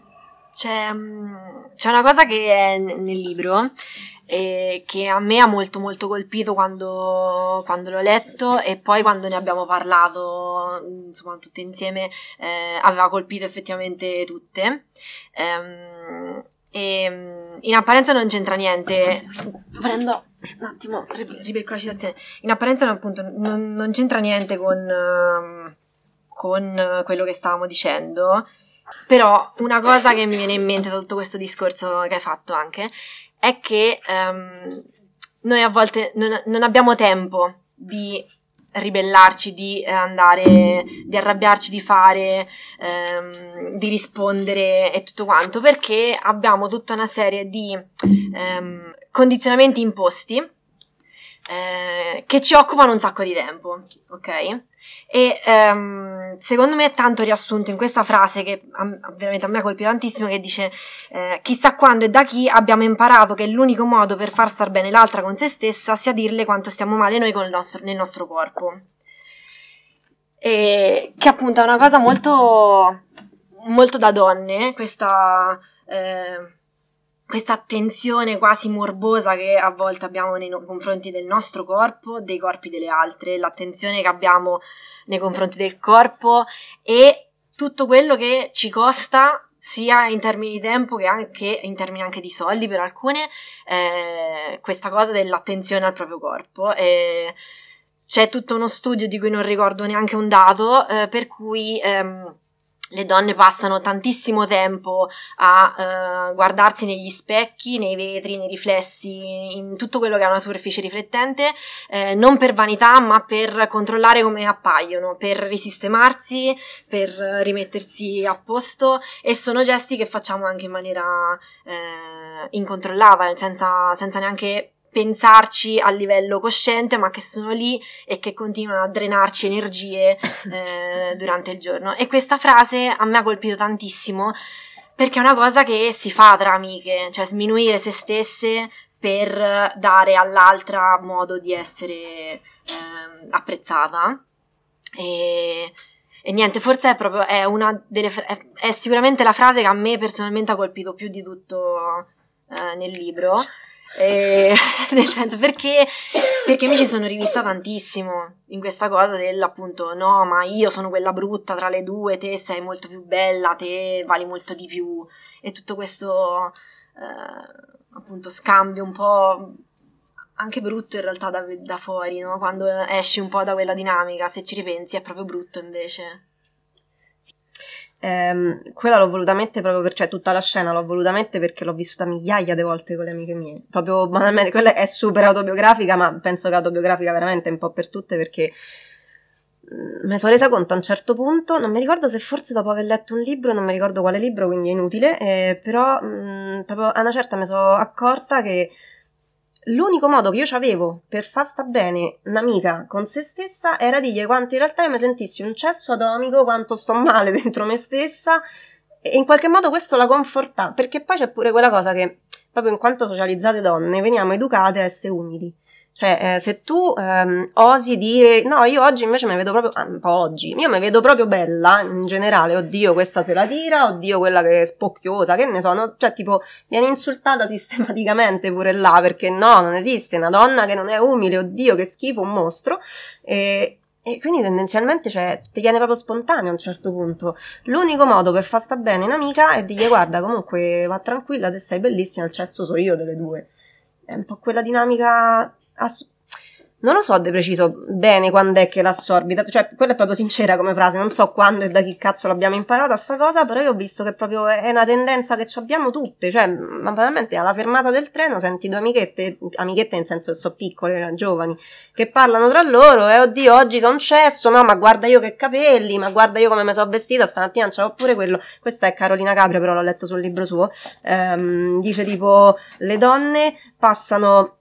C'è una cosa che è nel libro che a me ha molto molto colpito quando l'ho letto, e poi quando ne abbiamo parlato insomma tutte insieme aveva colpito effettivamente tutte, e in apparenza non c'entra niente, prendo un attimo, ribecco la citazione, in apparenza appunto non c'entra niente con quello che stavamo dicendo, però una cosa che mi viene in mente da tutto questo discorso che hai fatto anche è che noi a volte non abbiamo tempo di ribellarci, di andare, di arrabbiarci, di fare, di rispondere e tutto quanto, perché abbiamo tutta una serie di condizionamenti imposti che ci occupano un sacco di tempo, ok? E secondo me è tanto riassunto in questa frase che veramente a me ha colpito tantissimo, che dice chissà quando e da chi abbiamo imparato che l'unico modo per far star bene l'altra con se stessa sia dirle quanto stiamo male noi nel nostro corpo, e che appunto è una cosa molto molto da donne, questa attenzione quasi morbosa che a volte abbiamo nei confronti del nostro corpo, dei corpi delle altre, l'attenzione che abbiamo nei confronti del corpo e tutto quello che ci costa, sia in termini di tempo che anche in termini anche di soldi per alcune, questa cosa dell'attenzione al proprio corpo. C'è tutto uno studio di cui non ricordo neanche un dato, per cui le donne passano tantissimo tempo a guardarsi negli specchi, nei vetri, nei riflessi, in tutto quello che è una superficie riflettente, non per vanità, ma per controllare come appaiono, per risistemarsi, per rimettersi a posto, e sono gesti che facciamo anche in maniera incontrollata, senza neanche pensarci a livello cosciente, ma che sono lì e che continuano a drenarci energie durante il giorno. E questa frase a me ha colpito tantissimo, perché è una cosa che si fa tra amiche, cioè sminuire se stesse per dare all'altra modo di essere apprezzata. E niente, forse è una delle è sicuramente la frase che a me personalmente ha colpito più di tutto nel libro. Nel senso, perché mi ci sono rivista tantissimo in questa cosa appunto, no, ma io sono quella brutta tra le due, te sei molto più bella, te vali molto di più, e tutto questo appunto scambio un po' anche brutto in realtà da fuori, no? Quando esci un po' da quella dinamica, se ci ripensi è proprio brutto invece. Quella l'ho volutamente proprio cioè tutta la scena l'ho volutamente perché l'ho vissuta migliaia di volte con le amiche mie, proprio banalmente. Quella è super autobiografica, ma penso che autobiografica veramente un po' per tutte, perché mi sono resa conto a un certo punto, non mi ricordo se forse dopo aver letto un libro, non mi ricordo quale libro, quindi è inutile, però proprio a una certa mi sono accorta che l'unico modo che io avevo per far sta bene un'amica con se stessa era dirgli quanto in realtà io mi sentissi un cesso atomico, quanto sto male dentro me stessa, e in qualche modo questo la conforta, perché poi c'è pure quella cosa che proprio in quanto socializzate donne veniamo educate a essere umili. Cioè, se tu osi dire no, io oggi invece mi vedo proprio un po' oggi, io mi vedo proprio bella in generale, oddio questa se la tira, oddio quella che è spocchiosa, che ne so, no? Cioè tipo viene insultata sistematicamente pure là, perché no, non esiste una donna che non è umile, oddio che schifo, un mostro, e quindi tendenzialmente cioè ti viene proprio spontaneo a un certo punto. L'unico modo per far sta bene un'amica è dirgli guarda comunque va tranquilla, te sei bellissima, il cesso so io delle due. È un po' quella dinamica. Non lo so de preciso bene quando è che l'assorbi, cioè quella è proprio sincera come frase, non so quando e da chi cazzo l'abbiamo imparata sta cosa, però io ho visto che proprio è una tendenza che abbiamo tutte, cioè ma veramente alla fermata del treno senti due amichette nel senso che sono piccole, giovani, che parlano tra loro e oddio oggi sono cesso, no ma guarda io che capelli, ma guarda io come mi sono vestita stamattina, non c'avevo pure quello. Questa è Carolina Capria, però l'ho letto sul libro suo, dice tipo le donne passano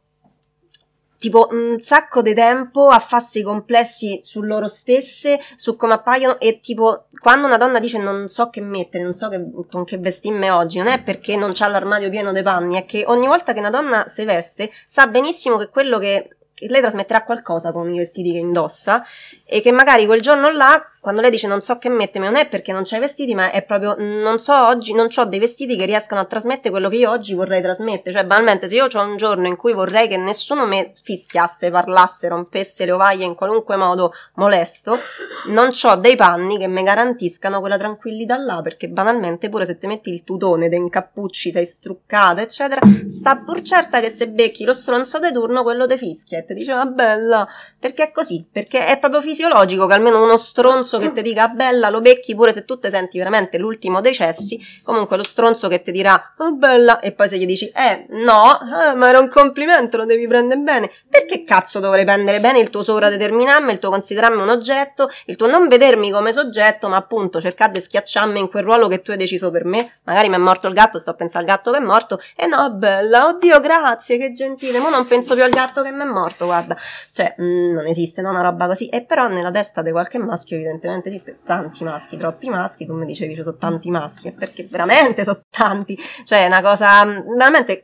tipo un sacco di tempo a farsi complessi su loro stesse, su come appaiono, e tipo quando una donna dice non so che mettere, non so con che vestirmi oggi, non è perché non c'ha l'armadio pieno dei panni, è che ogni volta che una donna si veste sa benissimo che quello che lei trasmetterà qualcosa con i vestiti che indossa, e che magari quel giorno là quando lei dice non so che mettermi non è perché non c'ha i vestiti, ma è proprio non so oggi, non c'ho dei vestiti che riescano a trasmettere quello che io oggi vorrei trasmettere. Cioè banalmente se io c'ho un giorno in cui vorrei che nessuno mi fischiasse, parlasse, rompesse le ovaie in qualunque modo molesto, non c'ho dei panni che mi garantiscano quella tranquillità là, perché banalmente pure se ti metti il tutone, te incappucci, sei struccata eccetera, sta pur certa che se becchi lo stronzo de turno quello te fischia e ti dice ma bella, perché è così, perché è proprio fisiologico che almeno uno stronzo che ti dica bella lo becchi, pure se tu te senti veramente l'ultimo dei cessi, comunque lo stronzo che ti dirà oh bella, e poi se gli dici no, ma era un complimento, lo devi prendere bene, perché cazzo dovrei prendere bene il tuo sovradeterminarmi, il tuo considerarmi un oggetto, il tuo non vedermi come soggetto, ma appunto cercare di schiacciarmi in quel ruolo che tu hai deciso per me. Magari mi è morto il gatto, sto a pensare al gatto che è morto, e no bella, oddio grazie, che gentile, mo non penso più al gatto che mi è morto, guarda, cioè non esiste, no, una roba così. E però nella testa di qualche maschio evidentemente esiste tanti maschi, troppi maschi. Tu mi dicevi ci sono tanti maschi, perché veramente sono tanti, cioè è una cosa veramente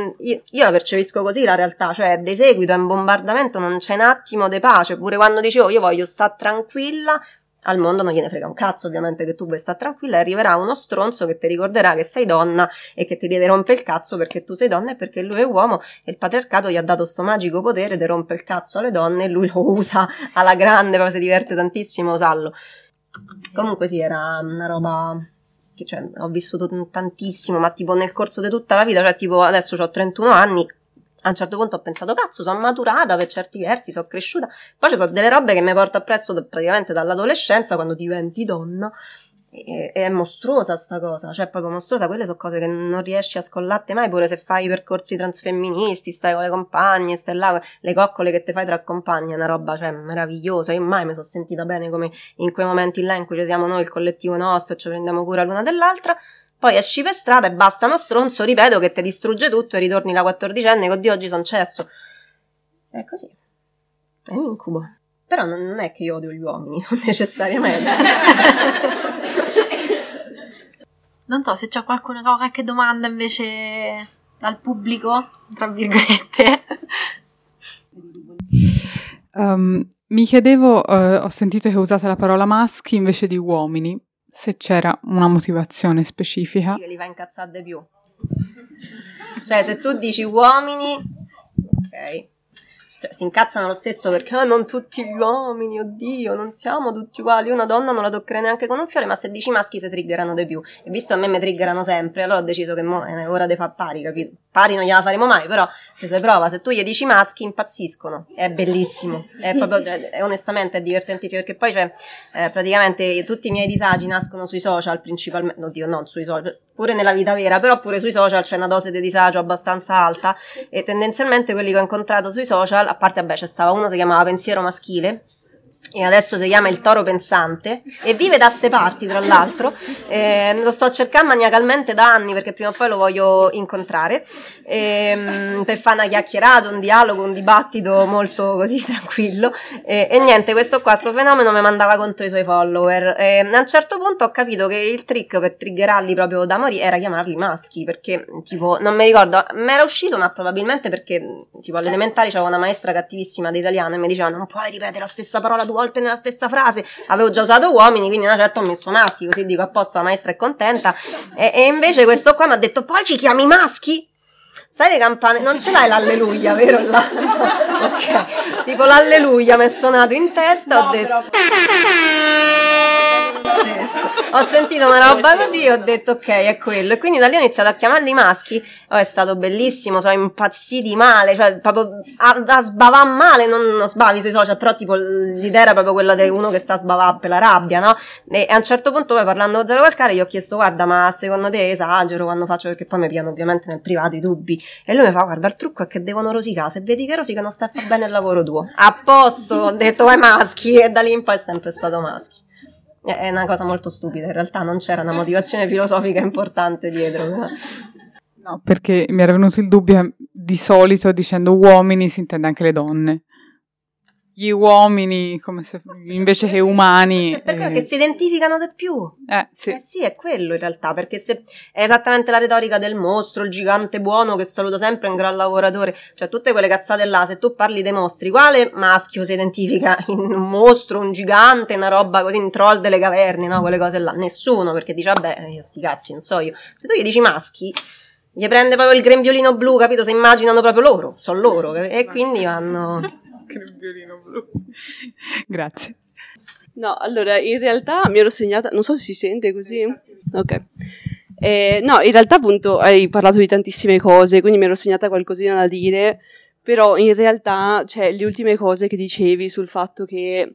io la percepisco così la realtà, cioè di seguito è un bombardamento, non c'è un attimo di pace, pure quando dicevo io voglio stare tranquilla, al mondo non gliene frega un cazzo ovviamente che tu vuoi stare tranquilla, e arriverà uno stronzo che ti ricorderà che sei donna e che ti deve rompere il cazzo perché tu sei donna e perché lui è uomo, e il patriarcato gli ha dato sto magico potere di rompere il cazzo alle donne e lui lo usa alla grande, proprio si diverte tantissimo a usarlo. Comunque sì, era una roba che cioè, ho vissuto tantissimo, ma tipo nel corso di tutta la vita, cioè tipo adesso ho 31 anni, a un certo punto ho pensato cazzo sono maturata per certi versi, sono cresciuta, poi ci sono delle robe che mi porto appresso praticamente dall'adolescenza, quando diventi donna, è mostruosa sta cosa, cioè proprio mostruosa. Quelle sono cose che non riesci a scollatte mai, pure se fai i percorsi transfemministi, stai con le compagne, stai là, le coccole che te fai tra compagne, è una roba, cioè, meravigliosa. Io mai mi sono sentita bene come in quei momenti là in cui ci siamo noi, il collettivo nostro, ci prendiamo cura l'una dell'altra. Poi esci per strada e basta uno stronzo, ripeto, che ti distrugge tutto e ritorni la 14enne che oddio oggi sono cesso. È così, è un incubo. Però non è che io odio gli uomini, non necessariamente. Non so se c'è qualcuno che ha qualche domanda invece dal pubblico, tra virgolette. Mi chiedevo, ho sentito che usate la parola maschi invece di uomini, se c'era una motivazione specifica. Sì, che li fa incazzare di più. Cioè, se tu dici uomini, ok, cioè, si incazzano lo stesso perché non tutti gli uomini, oddio, non siamo tutti uguali, una donna non la toccherei neanche con un fiore, ma se dici maschi si triggerano di più, e visto a me mi triggerano sempre, allora ho deciso che è ora di fare pari, capito? Pari non gliela faremo mai, però se si prova, se tu gli dici maschi impazziscono, è bellissimo, è proprio, onestamente è divertentissimo, perché poi c'è praticamente tutti i miei disagi nascono sui social principalmente, oddio non sui social, pure nella vita vera, però pure sui social c'è una dose di disagio abbastanza alta, e tendenzialmente quelli che ho incontrato sui social, a parte vabbè c'è stava uno che si chiamava Pensiero Maschile e adesso si chiama Il Toro Pensante e vive da ste parti tra l'altro, lo sto cercando maniacalmente da anni perché prima o poi lo voglio incontrare, per fare una chiacchierata, un dialogo, un dibattito molto così tranquillo, e niente, questo fenomeno mi mandava contro i suoi follower, a un certo punto ho capito che il trick per triggerarli proprio da morire era chiamarli maschi, perché tipo non mi ricordo, mi era uscito, ma probabilmente perché tipo alle elementari c'avevo una maestra cattivissima di italiano e mi diceva non puoi ripetere la stessa parola 2 volte nella stessa frase, avevo già usato uomini, quindi una certa ho messo maschi, così dico a posto, la maestra è contenta, e invece questo qua mi ha detto poi ci chiami maschi? Sai le campane? Non ce l'hai l'alleluia, vero? No, ok, tipo l'alleluia mi è suonato in testa, no, ho detto ho sentito una roba così e ho detto ok, è quello, e quindi da lì ho iniziato a chiamarli maschi. È stato bellissimo, sono impazziti male, cioè proprio a sbavare male, non sbavi sui social, però tipo l'idea era proprio quella di uno che sta a sbavare per la rabbia, no? E a un certo punto poi parlando con Zero Calcare gli ho chiesto guarda ma secondo te esagero quando faccio, perché poi mi piano ovviamente nel privato i dubbi, e lui mi fa guarda il trucco è che devono rosicare, se vedi che rosicano sta a fare bene il lavoro tuo, a posto, ho detto vai maschi, e da lì in poi è sempre stato maschi. È una cosa molto stupida, in realtà non c'era una motivazione filosofica importante dietro. No, perché mi era venuto il dubbio, di solito dicendo uomini si intende anche le donne. Gli uomini, come se invece che umani. Perché si identificano di più. Sì. Sì, è quello in realtà, perché se è esattamente la retorica del mostro, il gigante buono che saluta sempre, un gran lavoratore, cioè tutte quelle cazzate là, se tu parli dei mostri, quale maschio si identifica in un mostro, un gigante, una roba così, un troll delle caverne, no? Quelle cose là, nessuno, perché dice vabbè, sti cazzi, non so io. Se tu gli dici maschi, gli prende proprio il grembiolino blu, capito? Se immaginano proprio loro, sono loro, e quindi vanno... Grembiolino blu. Grazie. No, allora, in realtà mi ero segnata, non so se si sente così, ok. No, in realtà appunto hai parlato di tantissime cose, quindi mi ero segnata qualcosina da dire, però in realtà, cioè, le ultime cose che dicevi sul fatto che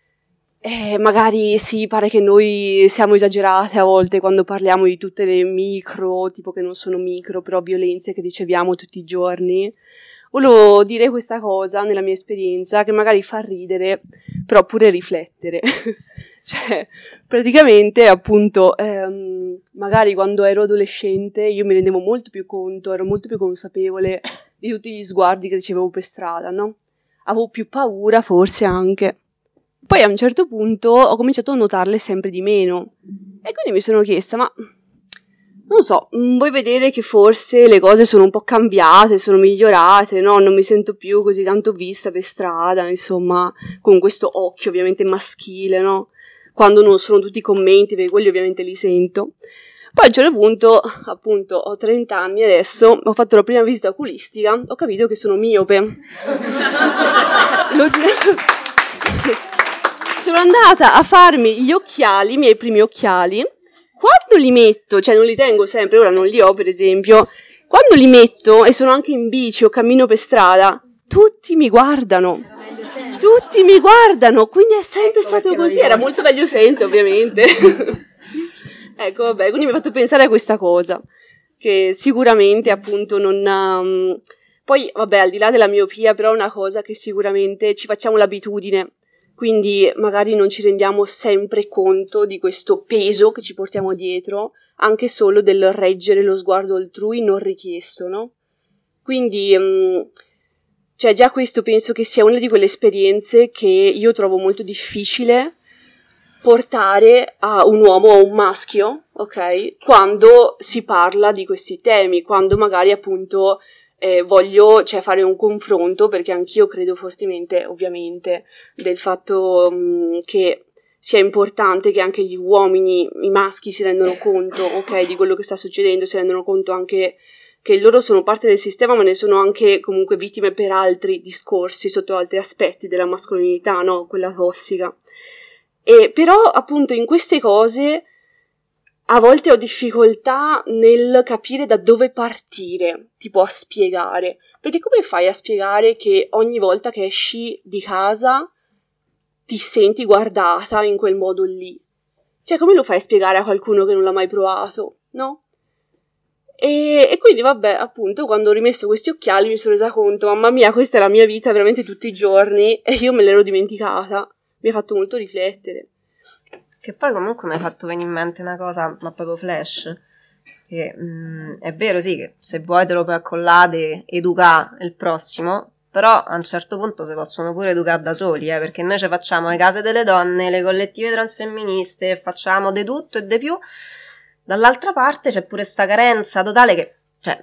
magari sì, pare che noi siamo esagerate a volte quando parliamo di tutte le micro, tipo che non sono micro, però violenze che riceviamo tutti i giorni. Volevo dire questa cosa nella mia esperienza che magari fa ridere, però pure riflettere. Cioè, praticamente, appunto, magari quando ero adolescente io mi rendevo molto più conto, ero molto più consapevole di tutti gli sguardi che ricevevo per strada, no? Avevo più paura, forse anche. Poi a un certo punto ho cominciato a notarle sempre di meno. E quindi mi sono chiesta, ma... non so, vuoi vedere che forse le cose sono un po' cambiate, sono migliorate, no? Non mi sento più così tanto vista per strada, insomma, con questo occhio ovviamente maschile, no? Quando non sono tutti i commenti, perché quelli ovviamente li sento. Poi a un certo punto, appunto, ho 30 anni adesso, ho fatto la prima visita oculistica, ho capito che sono miope. Sono andata a farmi gli occhiali, i miei primi occhiali. Quando li metto, cioè non li tengo sempre, ora non li ho per esempio, quando li metto e sono anche in bici o cammino per strada, tutti mi guardano, quindi è sempre stato così, era molto meglio senza ovviamente. Ecco, vabbè, quindi mi ha fatto pensare a questa cosa, che sicuramente appunto non... Poi, vabbè, al di là della miopia, però è una cosa che sicuramente ci facciamo l'abitudine, quindi magari non ci rendiamo sempre conto di questo peso che ci portiamo dietro, anche solo del reggere lo sguardo altrui non richiesto, no? Quindi, cioè già questo penso che sia una di quelle esperienze che io trovo molto difficile portare a un uomo o a un maschio, ok? Quando si parla di questi temi, quando magari appunto voglio, cioè, fare un confronto, perché anch'io credo fortemente, ovviamente, del fatto che sia importante che anche gli uomini, i maschi, si rendano conto, ok, di quello che sta succedendo, si rendono conto anche che loro sono parte del sistema, ma ne sono anche comunque vittime per altri discorsi, sotto altri aspetti della mascolinità, no? Quella tossica. E però, appunto, in queste cose a volte ho difficoltà nel capire da dove partire, tipo a spiegare. Perché come fai a spiegare che ogni volta che esci di casa ti senti guardata in quel modo lì? Cioè, come lo fai a spiegare a qualcuno che non l'ha mai provato, no? E quindi, vabbè, appunto, quando ho rimesso questi occhiali mi sono resa conto, mamma mia, questa è la mia vita veramente tutti i giorni, e io me l'ero dimenticata. Mi ha fatto molto riflettere. Che poi comunque mi hai fatto venire in mente una cosa, ma proprio flash, che è vero sì che se vuoi te lo puoi accollare, educare il prossimo, però a un certo punto si possono pure educare da soli, perché noi ci facciamo le case delle donne, le collettive transfemministe, facciamo di tutto e di più. Dall'altra parte c'è pure sta carenza totale che, cioè,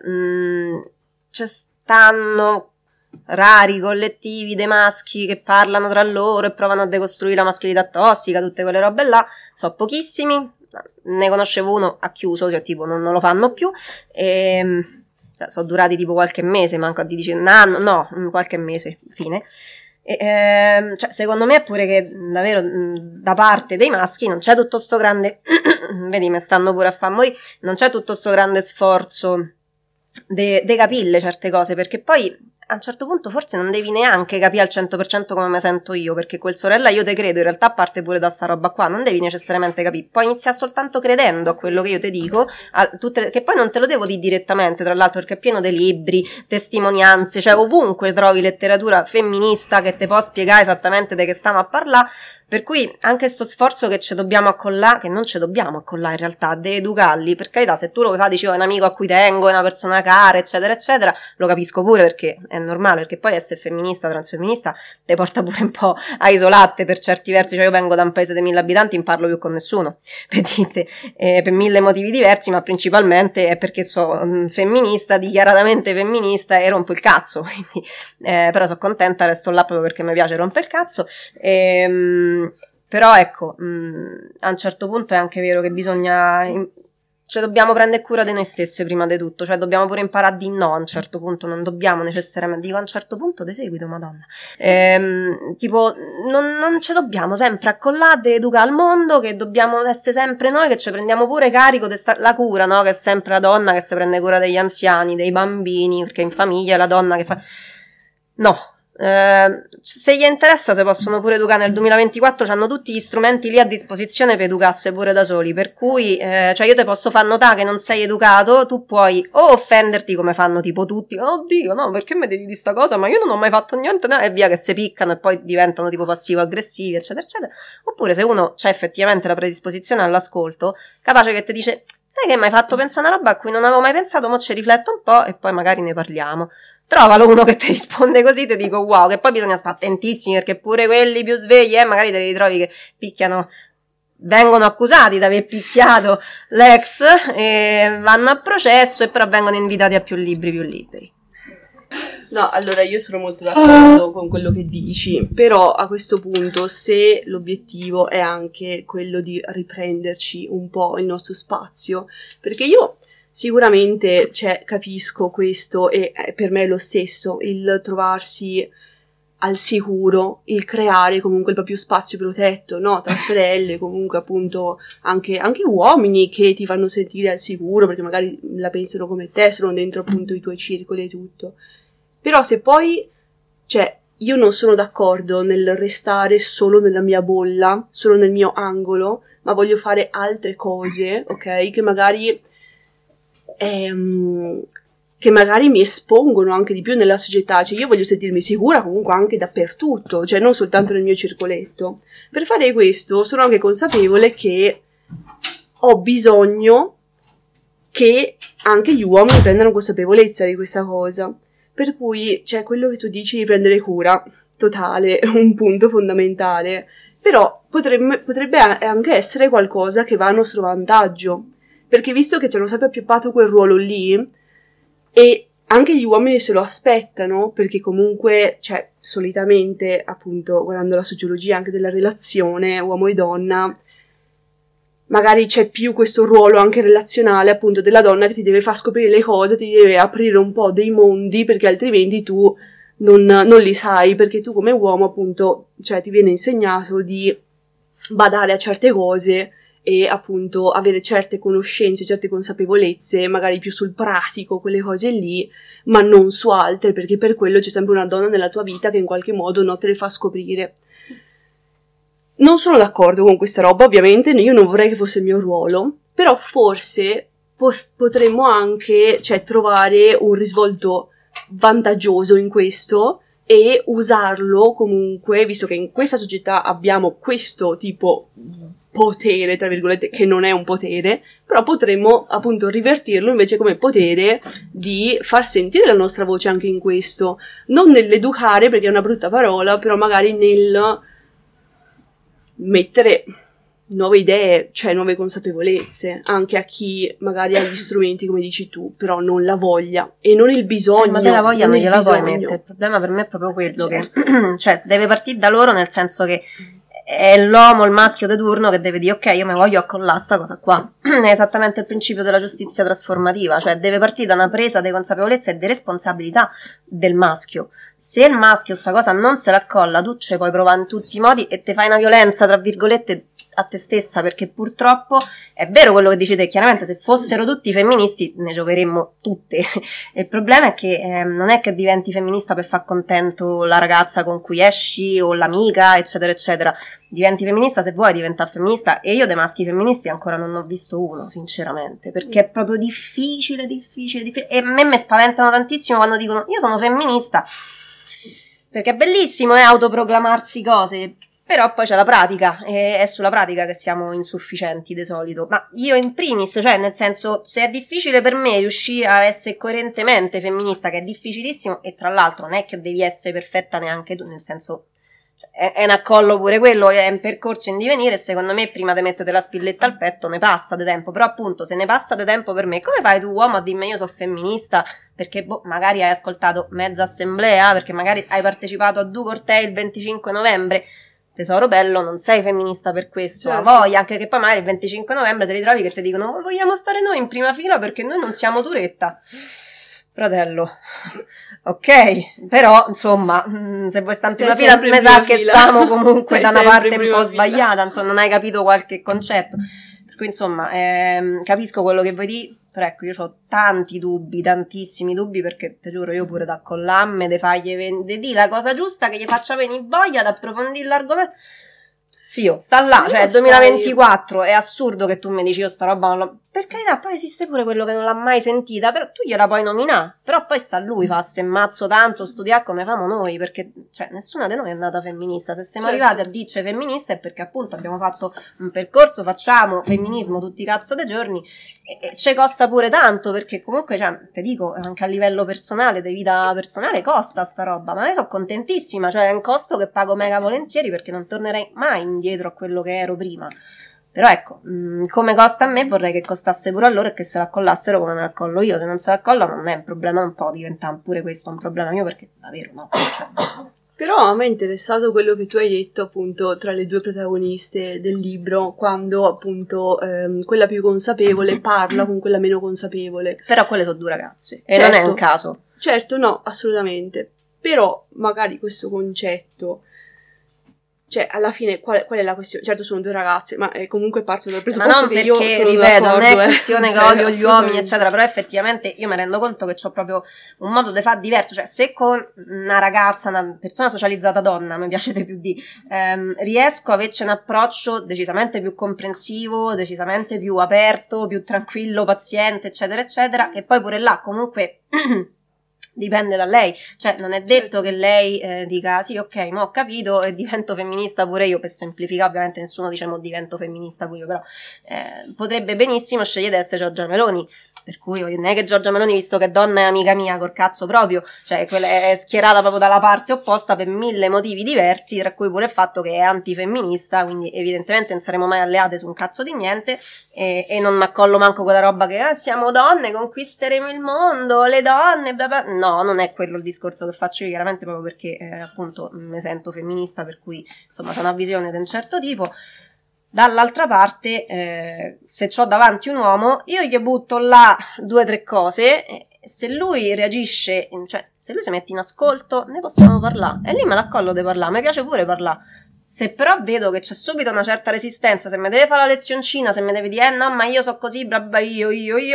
ci stanno rari collettivi dei maschi che parlano tra loro e provano a decostruire la maschilità tossica, tutte quelle robe là, so pochissimi, ne conoscevo uno, ha chiuso, cioè tipo non lo fanno più, e cioè, sono durati tipo qualche mese, manco a dire un anno, no, qualche mese, fine. Cioè, secondo me è pure che davvero da parte dei maschi non c'è tutto sto grande vedi, mi stanno pure a far morire, non c'è tutto sto grande sforzo de capille certe cose, perché poi a un certo punto forse non devi neanche capire al 100% come mi sento io, perché quel sorella io te credo, in realtà parte pure da sta roba qua, non devi necessariamente capire, puoi iniziare soltanto credendo a quello che io te dico, che poi non te lo devo dire direttamente, tra l'altro, perché è pieno di libri, testimonianze, cioè ovunque trovi letteratura femminista che te può spiegare esattamente di che stiamo a parlare, per cui anche sto sforzo che ci dobbiamo accollare, che non ci dobbiamo accollare in realtà, di educarli, per carità, se tu lo fai, dicevo, è un amico a cui tengo, è una persona cara, eccetera, eccetera, lo capisco pure, perché è normale, perché poi essere femminista, transfemminista, te porta pure un po' a isolate per certi versi, cioè io vengo da un paese di 1000 abitanti, non parlo più con nessuno, per 1000 motivi diversi, ma principalmente è perché sono femminista, dichiaratamente femminista, e rompo il cazzo, quindi, però sono contenta, resto là proprio perché mi piace rompere il cazzo, però ecco, a un certo punto è anche vero che bisogna, cioè dobbiamo prendere cura di noi stesse prima di tutto, cioè dobbiamo pure imparare di no a un certo punto, non dobbiamo necessariamente, dico a un certo punto di seguito, madonna, tipo non ci dobbiamo sempre accollare, educare al mondo, che dobbiamo essere sempre noi che ci prendiamo pure carico la cura, no? Che è sempre la donna che si prende cura degli anziani, dei bambini, perché in famiglia è la donna che fa, no. Se gli interessa si possono pure educare nel 2024, hanno tutti gli strumenti lì a disposizione per educarsi pure da soli, per cui cioè io te posso far notare che non sei educato, tu puoi o offenderti come fanno tipo tutti, oddio no perché mi devi di sta cosa, ma io non ho mai fatto niente, no? E via che si piccano e poi diventano tipo passivo-aggressivi eccetera eccetera, oppure se uno c'ha effettivamente la predisposizione all'ascolto, capace che ti dice sai che mi hai fatto pensare a una roba a cui non avevo mai pensato, mo ci rifletto un po' e poi magari ne parliamo. Trovalo uno che ti risponde così, ti dico wow, che poi bisogna stare attentissimi, perché pure quelli più svegli, magari te li ritrovi che picchiano, vengono accusati di aver picchiato l'ex e vanno a processo e però vengono invitati a più liberi. No, allora io sono molto d'accordo con quello che dici, però a questo punto se l'obiettivo è anche quello di riprenderci un po' il nostro spazio, perché io sicuramente, cioè, capisco questo e per me è lo stesso, il trovarsi al sicuro, il creare comunque il proprio spazio protetto, no? Tra sorelle, comunque appunto anche uomini che ti fanno sentire al sicuro perché magari la pensano come te, sono dentro appunto i tuoi circoli e tutto. Però se poi, cioè, io non sono d'accordo nel restare solo nella mia bolla, solo nel mio angolo, ma voglio fare altre cose, ok? Che magari mi espongono anche di più nella società, cioè io voglio sentirmi sicura comunque anche dappertutto, cioè non soltanto nel mio circoletto. Per fare questo sono anche consapevole che ho bisogno che anche gli uomini prendano consapevolezza di questa cosa, per cui c'è quello che tu dici di prendere cura, totale, un punto fondamentale, però potrebbe anche essere qualcosa che va a nostro vantaggio, perché visto che ci hanno sempre appioppato quel ruolo lì, e anche gli uomini se lo aspettano, perché comunque, cioè, solitamente, appunto, guardando la sociologia anche della relazione uomo e donna, magari c'è più questo ruolo anche relazionale, appunto, della donna che ti deve far scoprire le cose, ti deve aprire un po' dei mondi, perché altrimenti tu non li sai, perché tu come uomo, appunto, cioè, ti viene insegnato di badare a certe cose e appunto avere certe conoscenze, certe consapevolezze, magari più sul pratico, quelle cose lì, ma non su altre, perché per quello c'è sempre una donna nella tua vita che in qualche modo no, te le fa scoprire. Non sono d'accordo con questa roba, ovviamente, io non vorrei che fosse il mio ruolo, però forse potremmo anche, cioè, trovare un risvolto vantaggioso in questo e usarlo comunque, visto che in questa società abbiamo questo tipo potere, tra virgolette, che non è un potere, però potremmo appunto rivertirlo invece come potere di far sentire la nostra voce anche in questo, non nell'educare, perché è una brutta parola, però magari nel mettere nuove idee, cioè nuove consapevolezze, anche a chi magari ha gli strumenti, come dici tu, però non la voglia e non il bisogno. Ma te la voglia non gliela puoi mettere, il problema per me è proprio quello, che cioè deve partire da loro, nel senso che è l'uomo, il maschio di turno che deve dire ok, io mi voglio accollare sta cosa qua. È esattamente il principio della giustizia trasformativa, cioè deve partire da una presa di consapevolezza e di responsabilità del maschio. Se il maschio sta cosa non se la accolla, tu ce puoi provare in tutti i modi e te fai una violenza, tra virgolette, a te stessa, perché purtroppo è vero quello che dici te, chiaramente se fossero tutti femministi ne gioveremmo tutte. Il problema è che non è che diventi femminista per far contento la ragazza con cui esci o l'amica, eccetera eccetera. Diventi femminista se vuoi diventare femminista, e io dei maschi femministi ancora non ho visto uno, sinceramente, perché è proprio difficile, e a me mi spaventano tantissimo quando dicono io sono femminista, perché è bellissimo autoproclamarsi cose, però poi c'è la pratica, e è sulla pratica che siamo insufficienti di solito. Ma io in primis, cioè nel senso, se è difficile per me riuscire a essere coerentemente femminista, che è difficilissimo, e tra l'altro non è che devi essere perfetta neanche tu, nel senso è un accollo pure quello, è un percorso in divenire, e secondo me prima di mettere la spilletta al petto ne passa di tempo, però appunto se ne passa di tempo per me, come fai tu uomo a dirmi io sono femminista? Perché magari hai ascoltato mezza assemblea, perché magari hai partecipato a 2 cortei il 25 novembre, tesoro bello, non sei femminista per questo, certo. A voglia, anche che poi magari il 25 novembre te ritrovi che ti dicono vogliamo stare noi in prima fila perché noi non siamo Turetta. Fratello, ok, però insomma, se vuoi stare in prima fila, mi sa che stiamo comunque da una parte un po' sbagliata, insomma, non hai capito qualche concetto. Per cui insomma, capisco quello che vuoi dire, però ecco, io ho tanti dubbi, tantissimi dubbi, perché ti giuro, io pure da collamme, de fagli di la cosa giusta che gli faccia venire voglia ad approfondire l'argomento. Zio, sta là, cioè 2024, è assurdo che tu mi dici io sta roba non l'ho... Per carità, poi esiste pure quello che non l'ha mai sentita, però tu gliela puoi nominare, però poi sta a lui, fa se mazzo tanto, studiare come famo noi, perché cioè nessuna di noi è nata femminista, se siamo arrivati a dirci femminista è perché appunto abbiamo fatto un percorso, facciamo femminismo tutti i cazzo dei giorni, e ci costa pure tanto, perché comunque, cioè, te dico, anche a livello personale, di vita personale, costa sta roba, ma io sono contentissima, cioè è un costo che pago mega volentieri, perché non tornerei mai indietro a quello che ero prima. Però ecco, come costa a me, vorrei che costasse pure a loro e che se la accollassero come me la accollo io. Se non se la accolla non è un problema, non può diventare pure questo un problema mio, perché davvero no. Cioè. Però a me è interessato quello che tu hai detto appunto tra le 2 protagoniste del libro, quando appunto quella più consapevole parla con quella meno consapevole. Però quelle sono 2 ragazze, e certo, non è un caso. Certo, no, assolutamente. Però magari questo concetto Cioè, alla fine, qual è la questione? Certo, sono due ragazze, ma comunque parto dal Ma presupposto non che io perché, sono ripeto, non d'accordo, è questione che Cioè, odio gli uomini, assolutamente. eccetera, però effettivamente io mi rendo conto che ho proprio un modo di fare diverso, cioè se con una ragazza, una persona socializzata donna, mi piace di più riesco a averci un approccio decisamente più comprensivo, decisamente più aperto, più tranquillo, paziente, eccetera, eccetera, e poi pure là comunque... dipende da lei, cioè non è detto che lei dica sì ok ma ho capito e divento femminista pure io, per semplificare ovviamente nessuno dice mo divento femminista pure io, però potrebbe benissimo scegliere di essere Giorgia Meloni, per cui non è che Giorgia Meloni, visto che donna è amica mia col cazzo proprio, cioè quella è schierata proprio dalla parte opposta per 1000 motivi diversi, tra cui pure il fatto che è antifemminista, quindi evidentemente non saremo mai alleate su un cazzo di niente, e non mi accollo manco quella roba che siamo donne, conquisteremo il mondo, le donne, bla bla. No, non è quello il discorso che faccio io, chiaramente proprio perché appunto mi sento femminista, per cui insomma c'è una visione di un certo tipo. Dall'altra parte, se c'ho davanti un uomo, io gli butto là 2 o 3 cose, se lui reagisce, cioè se lui si mette in ascolto, ne possiamo parlare, e lì me l'accollo di parlare, mi piace pure parlare. Se però vedo che c'è subito una certa resistenza, se mi deve fare la lezioncina, se mi deve dire no ma io so così, brava io,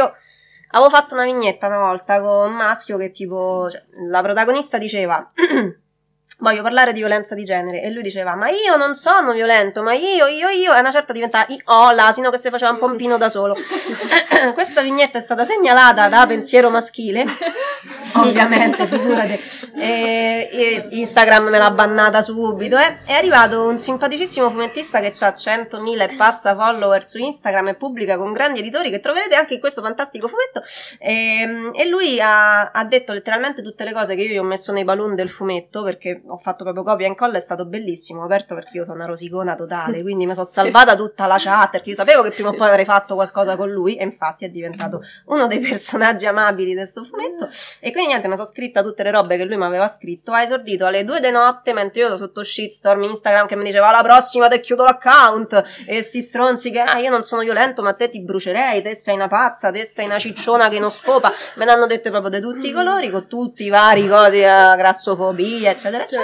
avevo fatto una vignetta una volta con un maschio che tipo, cioè, la protagonista diceva voglio parlare di violenza di genere, e lui diceva ma io non sono violento, ma io, e a una certa diventava l'asino che si faceva un pompino da solo. Questa vignetta è stata segnalata da Pensiero Maschile, ovviamente, figurate, Instagram me l'ha bannata subito, è arrivato un simpaticissimo fumettista che ha 100.000 e passa follower su Instagram e pubblica con grandi editori che troverete anche in questo fantastico fumetto, e lui ha detto letteralmente tutte le cose che io gli ho messo nei balloon del fumetto, perché ho fatto proprio copia e incolla, è stato bellissimo, aperto perché io sono una rosicona totale, quindi mi sono salvata tutta la chat, perché io sapevo che prima o poi avrei fatto qualcosa con lui, e infatti è diventato uno dei personaggi amabili di questo fumetto, e quindi niente, mi sono scritta tutte le robe che lui mi aveva scritto. Ha esordito alle 2 di notte mentre io ero sotto shitstorm Instagram che mi diceva alla prossima te chiudo l'account, e sti stronzi che io non sono violento ma te ti brucerei, te sei una pazza, te sei una cicciona che non scopa, me ne hanno dette proprio di tutti i colori, con tutti i vari cosi, grassofobia eccetera eccetera.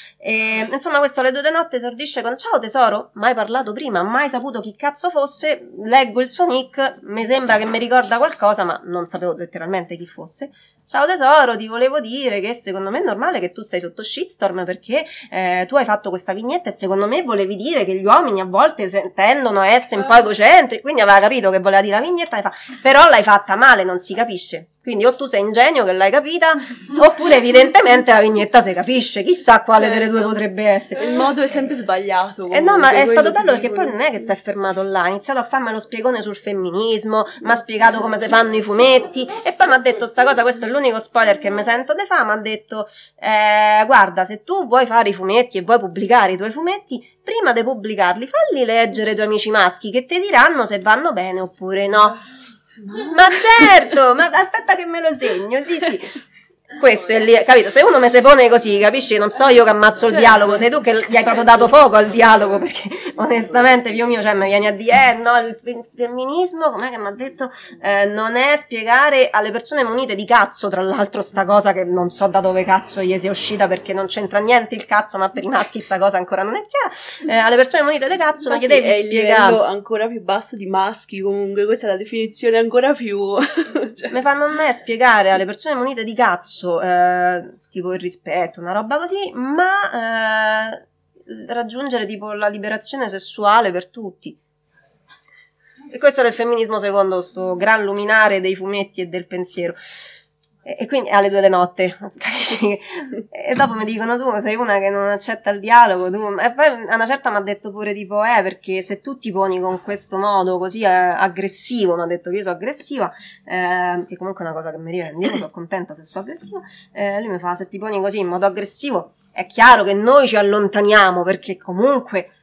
E insomma questo alle 2 di notte esordisce con ciao tesoro, mai parlato prima, mai saputo chi cazzo fosse, leggo il suo nick, mi sembra che mi ricorda qualcosa ma non sapevo letteralmente chi fosse. Ciao tesoro, ti volevo dire che secondo me è normale che tu sei sotto shitstorm perché tu hai fatto questa vignetta e secondo me volevi dire che gli uomini a volte tendono a essere un po' egocentrici, quindi aveva capito che voleva dire la vignetta, però l'hai fatta male, non si capisce. Quindi o tu sei ingenio che l'hai capita, oppure evidentemente la vignetta si capisce, chissà quale delle due potrebbe essere. Il modo è sempre sbagliato. Comunque, no, ma è stato bello perché poi non è che si è fermato là, ha iniziato a farmi lo spiegone sul femminismo, mi ha spiegato come si fanno i fumetti, e poi mi ha detto sta cosa, questo è l'unico spoiler che mi sento di fa, mi ha detto guarda, se tu vuoi fare i fumetti e vuoi pubblicare i tuoi fumetti, prima di pubblicarli falli leggere ai tuoi amici maschi che ti diranno se vanno bene oppure no. Ma certo, ma aspetta che me lo segno, sì. Questo è lì, capito? Se uno me se pone così, capisci? Non so io che ammazzo il dialogo, sei tu che gli hai proprio dato fuoco al dialogo, perché onestamente, Dio mio, cioè mi vieni a dire, no, il femminismo, com'è che mi ha detto? Non è spiegare alle persone munite di cazzo, tra l'altro sta cosa che non so da dove cazzo gli sia uscita, perché non c'entra niente il cazzo, ma per i maschi sta cosa ancora non è chiara. Alle persone munite di cazzo non gli devi spiegare. È il livello ancora più basso di maschi, comunque, questa è la definizione ancora più... cioè. Mi fanno a me spiegare alle persone munite di cazzo tipo il rispetto, una roba così, ma raggiungere tipo la liberazione sessuale per tutti. E questo era il femminismo secondo sto gran luminare dei fumetti e del pensiero. E quindi alle 2 di notte, capisci? E dopo mi dicono tu sei una che non accetta il dialogo, tu. E poi a una certa mi ha detto pure tipo perché se tu ti poni con questo modo così aggressivo, mi ha detto che io sono aggressiva, che comunque è una cosa che mi rende, io sono contenta se sono aggressiva, lui mi fa se ti poni così in modo aggressivo è chiaro che noi ci allontaniamo perché comunque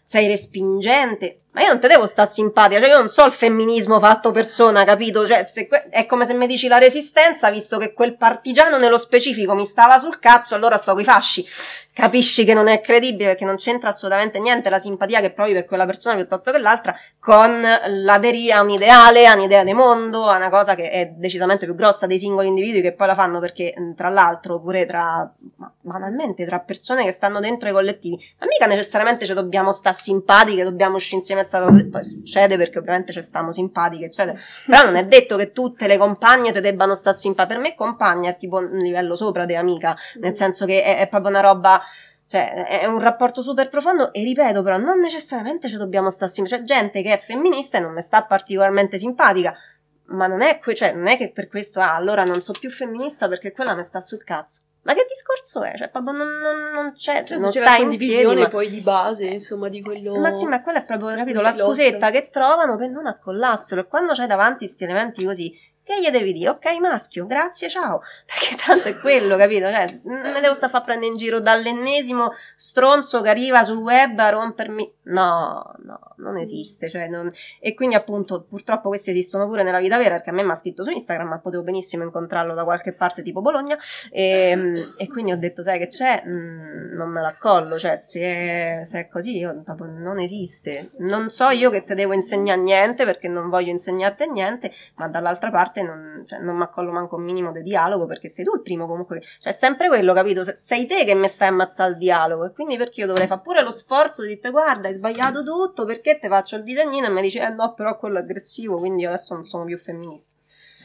sei respingente. Ma io non te devo sta simpatica, cioè io non so il femminismo fatto persona, capito? Cioè, è come se mi dici la resistenza, visto che quel partigiano nello specifico mi stava sul cazzo, allora sto coi fasci. Capisci che non è credibile, perché non c'entra assolutamente niente la simpatia che provi per quella persona piuttosto che l'altra con l'aderia a un ideale, a un'idea di mondo, a una cosa che è decisamente più grossa dei singoli individui che poi la fanno, perché tra l'altro pure banalmente tra persone che stanno dentro i collettivi, ma mica necessariamente ci dobbiamo sta simpatiche, dobbiamo uscire insieme, poi succede perché ovviamente ci stiamo simpatiche, eccetera. Però non è detto che tutte le compagne te debbano stare simpatiche. Per me compagna è tipo un livello sopra di amica, nel senso che è proprio una roba, cioè è un rapporto super profondo, e ripeto, però non necessariamente ci dobbiamo stare simpatici. C'è gente che è femminista e non mi sta particolarmente simpatica, ma non è non è che per questo allora non so più femminista perché quella mi sta sul cazzo. Ma che discorso è? Cioè, proprio non c'è, Cioè, non c'è sta la in condivisione piedi, ma poi di base, insomma, di quello. ma sì, ma quella è proprio, capito, come la si lotta. scusetta che trovano per non accollarselo. E quando c'hai davanti sti elementi così, che gli devi dire? Ok, maschio, grazie, ciao. Perché tanto è quello, capito? Cioè, non me devo stare a far prendere in giro dall'ennesimo stronzo che arriva sul web a rompermi. No, non esiste. Cioè, E quindi appunto, purtroppo questi esistono pure nella vita vera, perché a me mi ha scritto su Instagram, ma potevo benissimo incontrarlo da qualche parte tipo Bologna, e quindi ho detto, sai che c'è? Non me l'accollo. Cioè, se è così, proprio non esiste. Non so io che te devo insegnare niente, perché non voglio insegnarti niente, ma dall'altra parte non mi accollo manco un minimo di dialogo, perché sei tu il primo comunque, cioè è sempre quello, capito? Sei te che mi stai ammazzando il dialogo, e quindi perché io dovrei fare pure lo sforzo di dire guarda hai sbagliato tutto, perché te faccio il disegnino e mi dici no però quello è aggressivo, quindi io adesso non sono più femminista.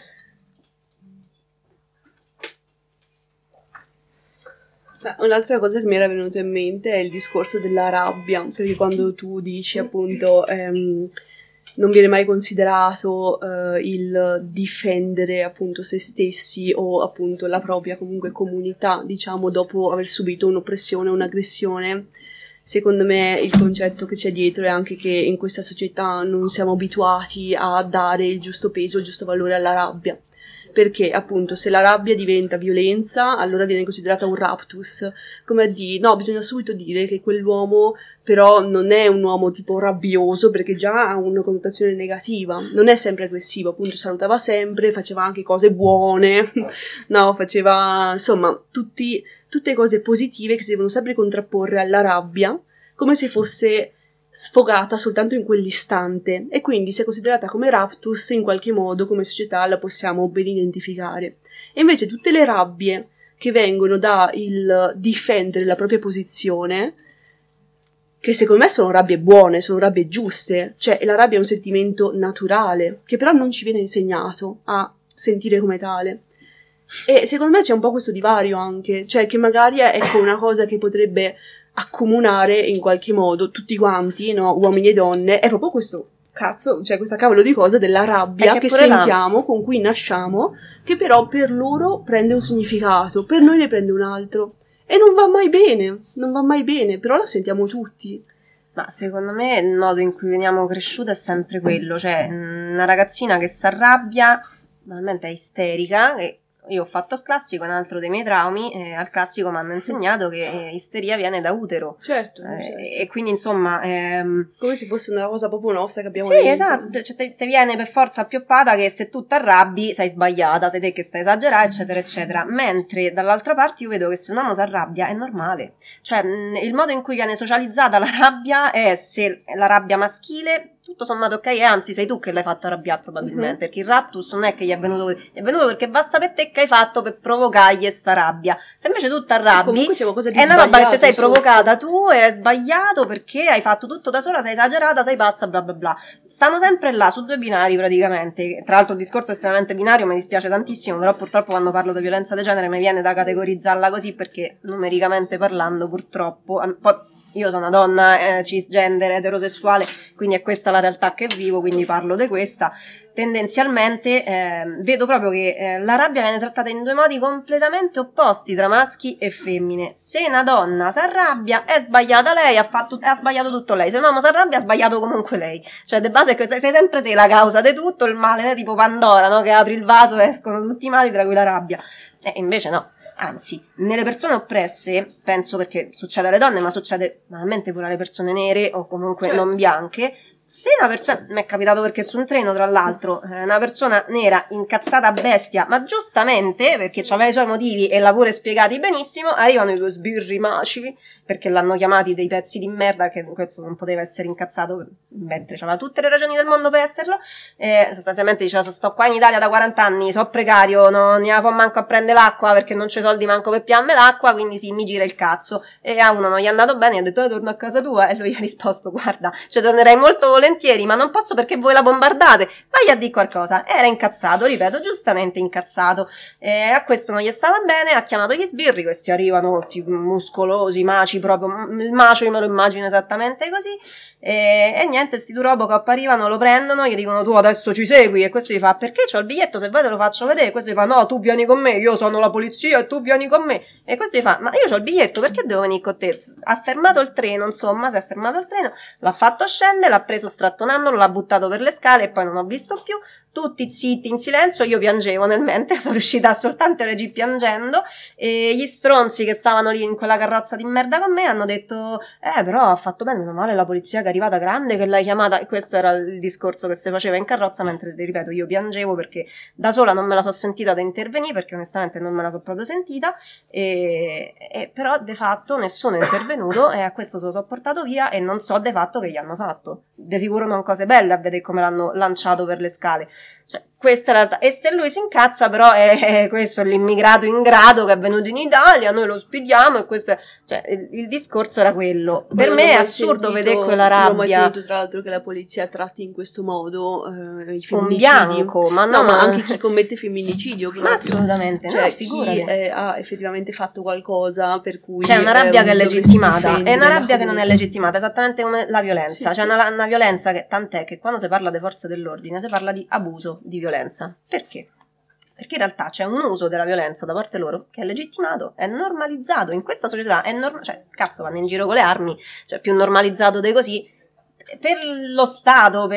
Un'altra cosa che mi era venuta in mente è il discorso della rabbia, perché quando tu dici appunto non viene mai considerato il difendere appunto se stessi o appunto la propria comunque comunità, diciamo, dopo aver subito un'oppressione, un'aggressione. Secondo me il concetto che c'è dietro è anche che in questa società non siamo abituati a dare il giusto peso, il giusto valore alla rabbia. Perché appunto se la rabbia diventa violenza, allora viene considerata un raptus, come a dire, no, bisogna subito dire che quell'uomo però non è un uomo tipo rabbioso, perché già ha una connotazione negativa, non è sempre aggressivo, appunto salutava sempre, faceva anche cose buone, no, faceva insomma tutte cose positive che si devono sempre contrapporre alla rabbia, come se fosse sfogata soltanto in quell'istante, e quindi se considerata come raptus in qualche modo come società la possiamo ben identificare. E invece tutte le rabbie che vengono da il difendere la propria posizione, che secondo me sono rabbie buone, sono rabbie giuste, cioè la rabbia è un sentimento naturale che però non ci viene insegnato a sentire come tale. E secondo me c'è un po' questo divario anche, cioè che magari è ecco una cosa che potrebbe accomunare in qualche modo tutti quanti, no, uomini e donne, è proprio questo cazzo, cioè questa cavolo di cosa della rabbia che sentiamo, con cui nasciamo, che però per loro prende un significato, per noi ne prende un altro, e non va mai bene, però la sentiamo tutti. Ma secondo me il modo in cui veniamo cresciute è sempre quello, cioè una ragazzina che si arrabbia, normalmente è isterica, e io ho fatto il classico, è un altro dei miei traumi, al classico mi hanno insegnato che isteria viene da utero. Certo. E quindi insomma... come se fosse una cosa proprio nostra che abbiamo Sì, esatto, cioè te viene per forza appioppata che se tu t'arrabbi sei sbagliata, sei te che stai esagerando, eccetera, eccetera. Mentre dall'altra parte io vedo che se un uomo si arrabbia è normale. Cioè il modo in cui viene socializzata la rabbia è, se la rabbia maschile... tutto sommato ok, e anzi sei tu che l'hai fatto arrabbiare probabilmente, perché il raptus non è che gli è venuto perché va a sapere te che hai fatto per provocargli sta rabbia. Se invece tu t'arrabbi è una roba che ti sei provocata tu e hai sbagliato perché hai fatto tutto da sola, sei esagerata, sei pazza, bla bla bla. Stanno sempre là su due binari praticamente. Tra l'altro il discorso è estremamente binario, mi dispiace tantissimo, però purtroppo quando parlo di violenza di genere mi viene da categorizzarla così, perché numericamente parlando purtroppo poi io sono una donna cisgender, eterosessuale, quindi è questa la realtà che vivo, quindi parlo di questa. Tendenzialmente vedo proprio che la rabbia viene trattata in due modi completamente opposti tra maschi e femmine. Se una donna si arrabbia è sbagliata lei, ha sbagliato tutto lei. Se un uomo si arrabbia ha sbagliato comunque lei. Cioè de base sei sempre te la causa di tutto, il male, tipo Pandora, no? Che apri il vaso e escono tutti i mali, tra cui la rabbia. Invece no. Anzi, nelle persone oppresse, penso, perché succede alle donne, ma succede banalmente pure alle persone nere o comunque non bianche. Se una persona, mi è capitato perché su un treno, tra l'altro, una persona nera incazzata a bestia, ma giustamente, perché aveva i suoi motivi e l'ha pure spiegati benissimo, arrivano i due sbirri maci, perché l'hanno chiamati dei pezzi di merda, che questo non poteva essere incazzato, mentre aveva tutte le ragioni del mondo per esserlo, sostanzialmente diceva: sto qua in Italia da 40 anni, so precario, non ne può manco a prendere l'acqua, perché non c'ho soldi manco per piarmi l'acqua, quindi sì, mi gira il cazzo. E a uno non gli è andato bene, gli ha detto: torno a casa tua, e lui ha risposto: guarda, tornerei molto volentieri, ma non posso perché voi la bombardate, vai a dire qualcosa. Era incazzato, ripeto, giustamente incazzato. A questo non gli stava bene, ha chiamato gli sbirri, questi arrivano tipo muscolosi, maci, proprio il macio, io me lo immagino esattamente così, e niente, sti due Robocop arrivano, lo prendono, gli dicono: tu adesso ci segui, e questo gli fa: perché c'ho il biglietto, se vuoi te lo faccio vedere. E questo gli fa: no, tu vieni con me, io sono la polizia e tu vieni con me. E questo gli fa: ma io c'ho il biglietto, perché devo venire con te? Ha fermato il treno, insomma, si è fermato il treno, l'ha fatto scendere, l'ha preso strattonandolo, l'ha buttato per le scale e poi non ho visto più. Tutti zitti, in silenzio, io piangevo nel mentre, sono riuscita soltanto a reagire piangendo, e gli stronzi che stavano lì in quella carrozza di merda con me hanno detto: però ha fatto bene, meno male la polizia che è arrivata grande che l'hai chiamata. E questo era il discorso che si faceva in carrozza, mentre, ripeto, io piangevo perché da sola non me la so sentita da intervenire, perché onestamente non me la so proprio sentita, e però de fatto nessuno è intervenuto, e a questo se lo so portato via, e non so de fatto che gli hanno fatto. De sicuro non cose belle, a vedere come l'hanno lanciato per le scale. Cioè, questa è la realtà. E se lui si incazza, però questo è l'immigrato ingrato che è venuto in Italia, noi lo ospitiamo, e questo è, cioè, il discorso era quello. Per me è assurdo vedere quella rabbia. Non ho mai sentito, tra l'altro, che la polizia tratti in questo modo i femminicidi. Un bianco, ma no, ma anche chi commette femminicidio. Ma assolutamente, cioè, no, chi ha effettivamente fatto qualcosa per cui c'è una rabbia che è legittimata, è una rabbia che non è comunità. Esattamente come la violenza. Sì, c'è sì. una violenza che, tant'è che quando si parla delle forze dell'ordine si parla di abuso di violenza. Perché? Perché in realtà c'è un uso della violenza da parte loro che è legittimato, è normalizzato. In questa società è cioè, cazzo, vanno in giro con le armi, cioè più normalizzato di così. Per lo Stato,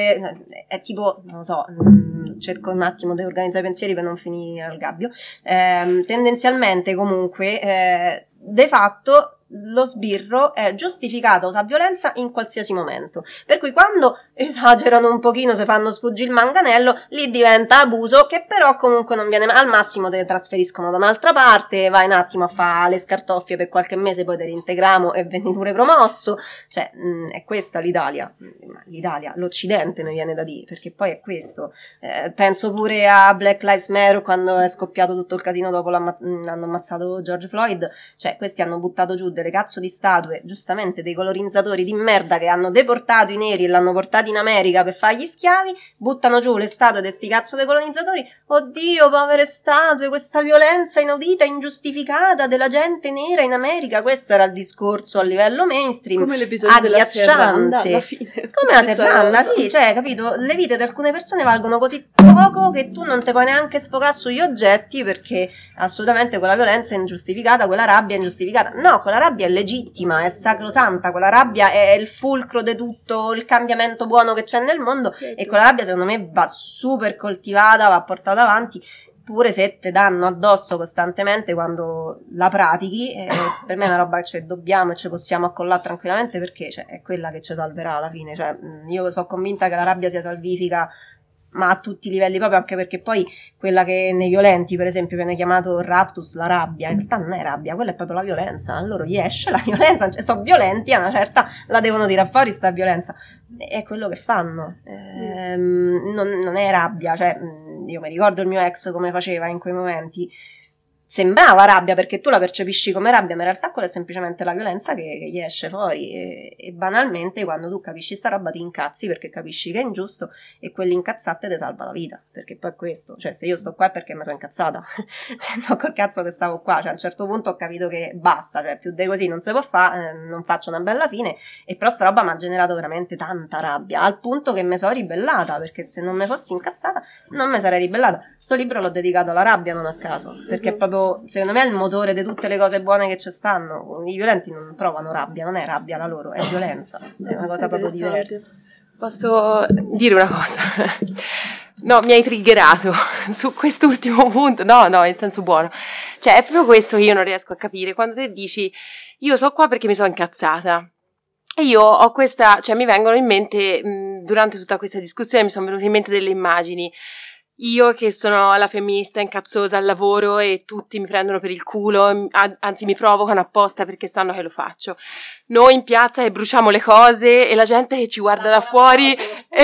è tipo, non lo so, cerco un attimo di organizzare i pensieri per non finire al gabbio. Tendenzialmente, comunque, de fatto lo sbirro è giustificato, usa violenza in qualsiasi momento. Per cui quando esagerano un pochino, se fanno sfuggire il manganello, lì diventa abuso, che però comunque non viene al massimo, te trasferiscono da un'altra parte, vai un attimo a fare le scartoffie per qualche mese, poi te reintegriamo e vieni pure promosso. Cioè, è questa l'Italia, l'Occidente, mi viene da dire, perché poi è questo. Penso pure a Black Lives Matter, quando è scoppiato tutto il casino dopo l'hanno ammazzato George Floyd. Cioè, questi hanno buttato giù delle cazzo di statue, giustamente dei colorizzatori di merda che hanno deportato i neri e l'hanno portati in America per fargli schiavi, buttano giù le statue di sti cazzo dei colonizzatori. Oddio, povere statue, questa violenza inaudita, ingiustificata della gente nera in America. Questo era il discorso a livello mainstream, come l'episodio della serranda alla fine. Come la serranda, sì, cioè, capito? Le vite di alcune persone valgono così poco che tu non te puoi neanche sfogare sugli oggetti, perché assolutamente quella violenza è ingiustificata, quella rabbia è ingiustificata. No, quella rabbia è legittima, è sacrosanta, quella rabbia è il fulcro di tutto il cambiamento buono che c'è nel mondo, certo. E quella rabbia secondo me va super coltivata, va portata avanti, pure se te danno addosso costantemente quando la pratichi. Per me è una roba che ci dobbiamo e ci possiamo accollare tranquillamente, perché cioè, è quella che ci salverà alla fine. Cioè, io sono convinta che la rabbia sia salvifica, ma a tutti i livelli, proprio anche perché poi quella che nei violenti, per esempio, viene chiamato raptus, la rabbia, in realtà non è rabbia, quella è proprio la violenza. A loro gli esce la violenza, cioè, sono violenti, a una certa la devono tirare fuori sta violenza, è quello che fanno. Non è rabbia, cioè io mi ricordo il mio ex come faceva in quei momenti. Sembrava rabbia perché tu la percepisci come rabbia, ma in realtà quella è semplicemente la violenza che gli esce fuori, e banalmente quando tu capisci sta roba ti incazzi perché capisci che è ingiusto, e quell'incazzate ti salva la vita, perché poi è questo. Cioè, se io sto qua è perché mi sono incazzata, se no col cazzo che stavo qua. Cioè, a un certo punto ho capito che basta, cioè più di così non si può fare, non faccio una bella fine. E però sta roba mi ha generato veramente tanta rabbia, al punto che mi sono ribellata, perché se non mi fossi incazzata non mi sarei ribellata. Sto libro l'ho dedicato alla rabbia, non a caso, perché è proprio, secondo me, è il motore di tutte le cose buone che ci stanno. I violenti non provano rabbia, non è rabbia la loro, è violenza, è una cosa proprio diversa. Posso dire una cosa? No, mi hai triggerato su quest'ultimo punto. No, in senso buono. Cioè, è proprio questo che io non riesco a capire. Quando te dici, io so qua perché mi sono incazzata. E io ho cioè mi vengono in mente, durante tutta questa discussione mi sono venute in mente delle immagini. Io che sono la femminista incazzosa al lavoro e tutti mi prendono per il culo, anzi mi provocano apposta perché sanno che lo faccio. Noi in piazza che bruciamo le cose e la gente che ci guarda da fuori e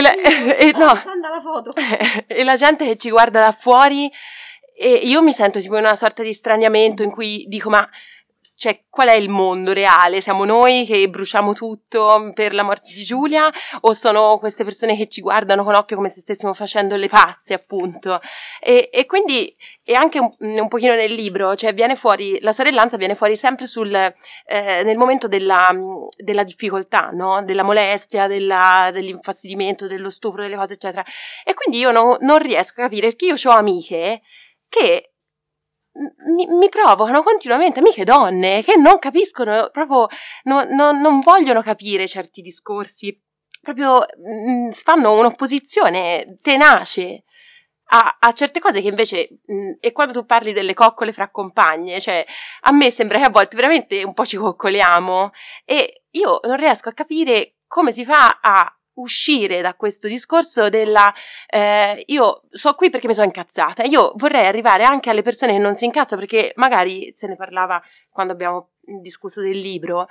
la gente che ci guarda da fuori e io mi sento tipo in una sorta di straniamento in cui dico ma cioè, qual è il mondo reale? Siamo noi che bruciamo tutto per la morte di Giulia o sono queste persone che ci guardano con occhio come se stessimo facendo le pazze, appunto? E quindi, e anche un pochino nel libro, cioè viene fuori, la sorellanza viene fuori sempre nel momento della difficoltà, no? Della molestia, dell'infastidimento, dello stupro, delle cose, eccetera. E quindi io non riesco a capire, perché io ho amiche che mi provocano continuamente, amiche donne che non capiscono proprio, non vogliono capire certi discorsi, proprio fanno un'opposizione tenace a certe cose che invece, e quando tu parli delle coccole fra compagne, cioè a me sembra che a volte veramente un po' ci coccoliamo e io non riesco a capire come si fa a uscire da questo discorso io so qui perché mi sono incazzata. Io vorrei arrivare anche alle persone che non si incazzano, perché magari se ne parlava quando abbiamo discusso del libro,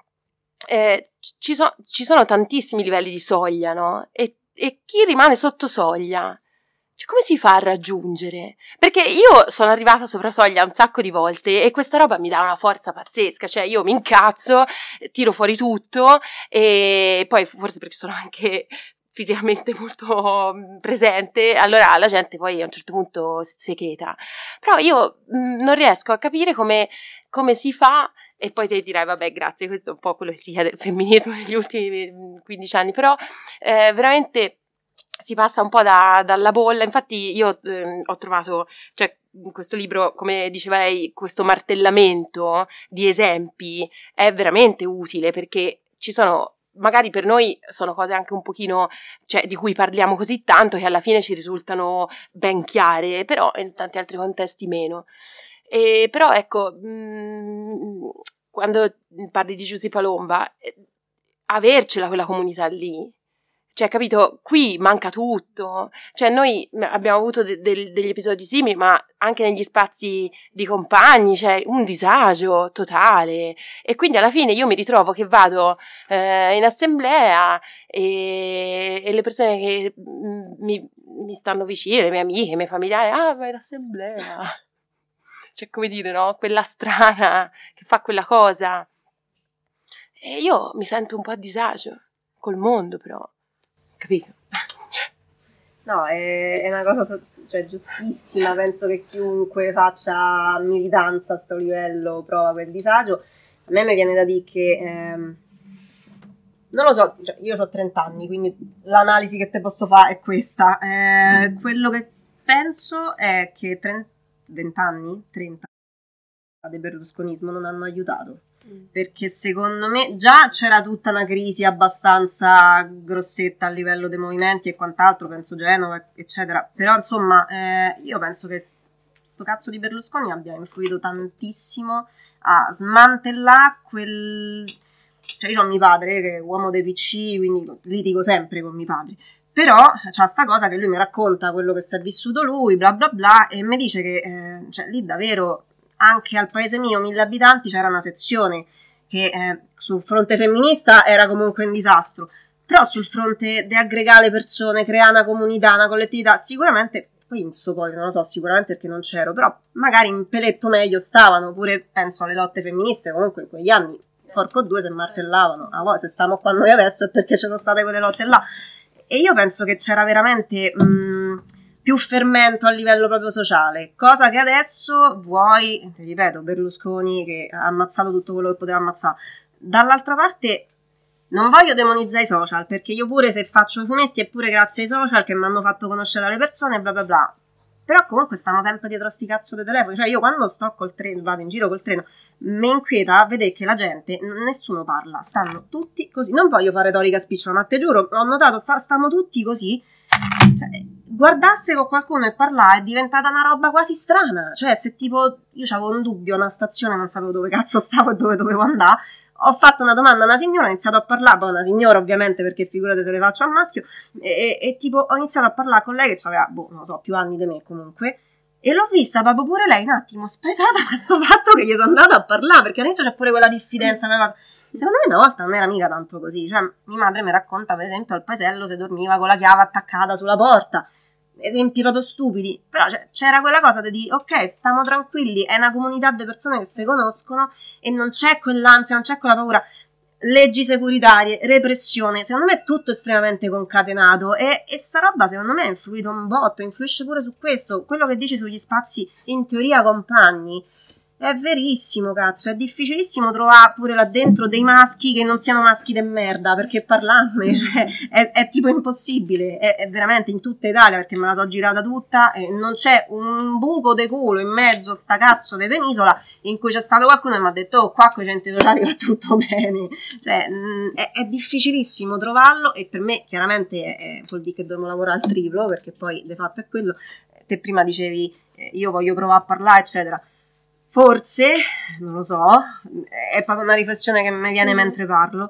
ci sono tantissimi livelli di soglia, no? E chi rimane sotto soglia, cioè, come si fa a raggiungere? Perché io sono arrivata sopra soglia un sacco di volte e questa roba mi dà una forza pazzesca, cioè io mi incazzo, tiro fuori tutto e poi forse perché sono anche fisicamente molto presente, allora la gente poi a un certo punto si cheta. Però io non riesco a capire come si fa, e poi te dirai vabbè grazie, questo è un po' quello che si chiede del femminismo negli ultimi 15 anni, però veramente si passa un po' dalla bolla. Infatti io ho trovato, cioè in questo libro, come diceva lei, questo martellamento di esempi è veramente utile, perché ci sono, magari per noi sono cose anche un pochino, cioè di cui parliamo così tanto che alla fine ci risultano ben chiare, però in tanti altri contesti meno. Però ecco, quando parli di Giusy Palomba, avercela quella comunità lì, cioè, capito, qui manca tutto, cioè noi abbiamo avuto degli episodi simili, ma anche negli spazi di compagni, cioè un disagio totale, e quindi alla fine io mi ritrovo che vado in assemblea e le persone che mi stanno vicine, le mie amiche, i miei familiari, vai all'assemblea, cioè come dire, no, quella strana che fa quella cosa, e io mi sento un po' a disagio col mondo, però. Capito? No, è una cosa cioè, giustissima, penso che chiunque faccia militanza a sto livello prova quel disagio. A me mi viene da dire che, non lo so, cioè, io ho 30 anni, quindi l'analisi che te posso fare è questa. Quello che penso è che 20 anni, 30 del berlusconismo non hanno aiutato. Perché secondo me già c'era tutta una crisi abbastanza grossetta a livello dei movimenti e quant'altro, penso Genova eccetera, però insomma io penso che sto cazzo di Berlusconi abbia influito tantissimo a smantellare cioè io ho mio padre che è uomo dei PC, quindi litigo sempre con mio padre, però c'ha sta cosa che lui mi racconta quello che si è vissuto lui, bla bla bla, e mi dice che cioè, lì davvero anche al paese mio, 1000 abitanti, c'era una sezione che sul fronte femminista era comunque un disastro, però sul fronte di aggregare le persone, creare una comunità, una collettività, sicuramente, poi non lo so, sicuramente perché non c'ero, però magari un peletto meglio stavano, pure penso alle lotte femministe, comunque in quegli anni, porco due, se martellavano, se stiamo qua noi adesso è perché ci sono state quelle lotte là, e io penso che c'era veramente più fermento a livello proprio sociale, cosa che adesso vuoi, ti ripeto, Berlusconi che ha ammazzato tutto quello che poteva ammazzare. Dall'altra parte non voglio demonizzare i social, perché io pure se faccio fumetti è pure grazie ai social che mi hanno fatto conoscere le persone, bla bla bla, però comunque stanno sempre dietro a sti cazzo dei telefoni, cioè io quando sto col treno, vado in giro col treno, mi inquieta vedere che la gente, nessuno parla, stanno tutti così, non voglio fare retorica spicciola, ma te giuro, ho notato, stanno tutti così, cioè, guardasse con qualcuno e parlare è diventata una roba quasi strana. Cioè, se tipo io avevo un dubbio, una stazione, non sapevo dove cazzo stavo e dove dovevo andare, ho fatto una domanda a una signora, ho iniziato a parlare, poi una signora ovviamente, perché figurate se le faccio al maschio, e tipo ho iniziato a parlare con lei che aveva, non so, più anni di me comunque, e l'ho vista proprio pure lei un attimo spesata da questo fatto che gli sono andata a parlare, perché all'inizio c'è pure quella diffidenza, quella cosa. Secondo me una volta non era mica tanto così, cioè mia madre mi racconta per esempio al paesello se dormiva con la chiave attaccata sulla porta, esempi proprio stupidi, però c'era quella cosa di dire ok, stiamo tranquilli, è una comunità di persone che si conoscono e non c'è quell'ansia, non c'è quella paura. Leggi securitarie, repressione, secondo me è tutto estremamente concatenato e sta roba secondo me ha influito un botto, influisce pure su questo, quello che dici sugli spazi in teoria compagni. È verissimo, cazzo, è difficilissimo trovare pure là dentro dei maschi che non siano maschi de merda, perché parlarne è tipo impossibile, è veramente in tutta Italia, perché me la so girata tutta e non c'è un buco de culo in mezzo sta cazzo de penisola in cui c'è stato qualcuno che mi ha detto oh, qua con i centri sociali va tutto bene, cioè è difficilissimo trovarlo e per me chiaramente vuol dire che devo lavorare al triplo, perché poi di fatto è quello. Te prima dicevi io voglio provare a parlare eccetera. Forse, non lo so, è proprio una riflessione che mi viene mentre parlo,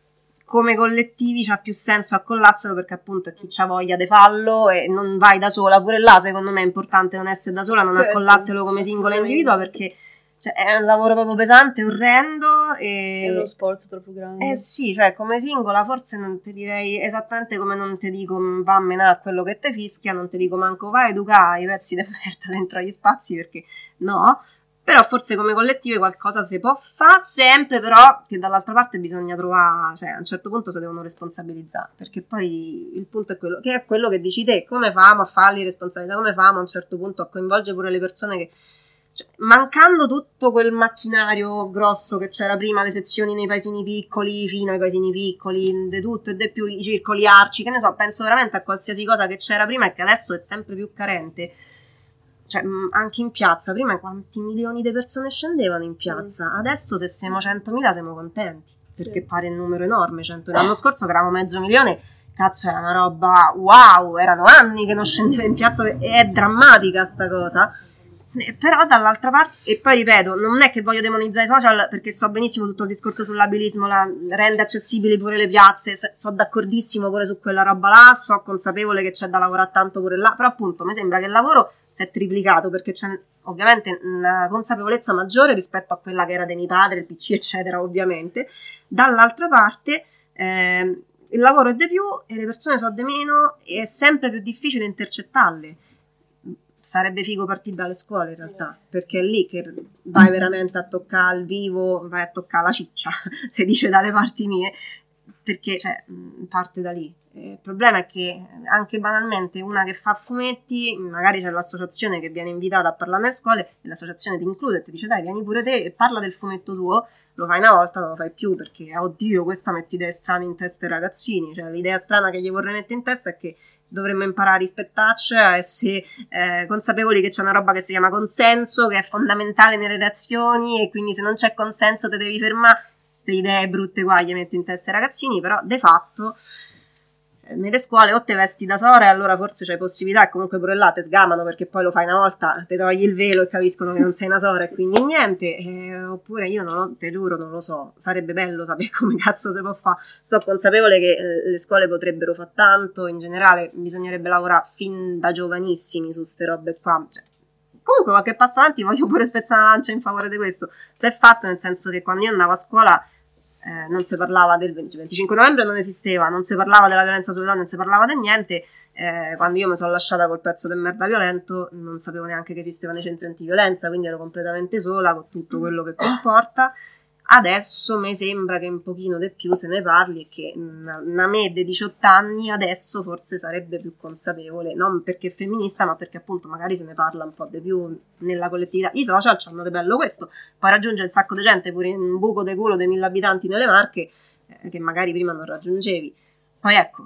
come collettivi c'ha più senso accollarselo perché appunto chi c'ha voglia di farlo e non vai da sola, pure là secondo me è importante non essere da sola, non accollartelo come singola individua perché cioè, è un lavoro proprio pesante, orrendo e... È uno sforzo troppo grande. Sì, cioè come singola forse non ti direi esattamente come non ti dico va a menare quello che te fischia, non ti dico manco va a educare i pezzi di merda dentro agli spazi perché no. Però forse come collettive qualcosa si può fare sempre, però che dall'altra parte bisogna trovare, cioè a un certo punto si devono responsabilizzare, perché poi il punto è quello che dici te, come famo a farli responsabilità, come famo a un certo punto a coinvolgere pure le persone che, cioè, mancando tutto quel macchinario grosso che c'era prima, le sezioni nei paesini piccoli, fino ai paesini piccoli, di tutto e di più, i circoli arci, che ne so, penso veramente a qualsiasi cosa che c'era prima e che adesso è sempre più carente. Cioè, anche in piazza, prima quanti milioni di persone scendevano in piazza, adesso se siamo 100.000 siamo contenti, perché pare un numero enorme, 100.000. L'anno scorso che eravamo 500.000, cazzo era una roba, wow, erano anni che non scendeva in piazza, è drammatica sta cosa, però dall'altra parte, e poi ripeto, non è che voglio demonizzare i social, perché so benissimo tutto il discorso sull'abilismo, rende accessibili pure le piazze, so d'accordissimo pure su quella roba là, so consapevole che c'è da lavorare tanto pure là, però appunto mi sembra che il lavoro si è triplicato perché c'è ovviamente una consapevolezza maggiore rispetto a quella che era dei miei padri, il PC eccetera ovviamente. Dall'altra parte il lavoro è di più e le persone sono di meno e è sempre più difficile intercettarle. Sarebbe figo partire dalle scuole in realtà, perché è lì che vai veramente a toccare al vivo, vai a toccare la ciccia, si dice dalle parti mie, perché cioè, parte da lì. Il problema è che anche banalmente una che fa fumetti, magari c'è l'associazione che viene invitata a parlare nelle scuole e l'associazione ti include e ti dice dai vieni pure te e parla del fumetto tuo, lo fai una volta, non lo fai più perché oddio questa mette idee strane in testa ai ragazzini, cioè l'idea strana che gli vorrei mettere in testa è che dovremmo imparare a rispettarci, a essere consapevoli che c'è una roba che si chiama consenso, che è fondamentale nelle relazioni e quindi se non c'è consenso te devi fermare. Queste idee brutte qua gli metto in testa ai ragazzini, però de fatto nelle scuole o te vesti da sora e allora forse c'hai possibilità e comunque pure là te sgamano perché poi lo fai una volta, te togli il velo e capiscono che non sei una sora e quindi niente, oppure io non te giuro non lo so, sarebbe bello sapere come cazzo si può fare, sono consapevole che le scuole potrebbero fare tanto, in generale bisognerebbe lavorare fin da giovanissimi su ste robe qua, cioè, comunque qualche passo avanti voglio pure spezzare una lancia in favore di questo, se è fatto nel senso che quando io andavo a scuola non si parlava del 25 novembre, non esisteva, non si parlava della violenza sulle donne, non si parlava di niente, quando io mi sono lasciata col pezzo del merda violento non sapevo neanche che esistevano i centri antiviolenza, quindi ero completamente sola con tutto quello che comporta. Adesso mi sembra che un pochino di più se ne parli e che una me di 18 anni adesso forse sarebbe più consapevole, non perché è femminista ma perché appunto magari se ne parla un po' di più nella collettività. I social c'hanno di bello questo, poi raggiunge un sacco di gente pure in un buco di culo dei 1000 abitanti nelle Marche che magari prima non raggiungevi. Poi ecco,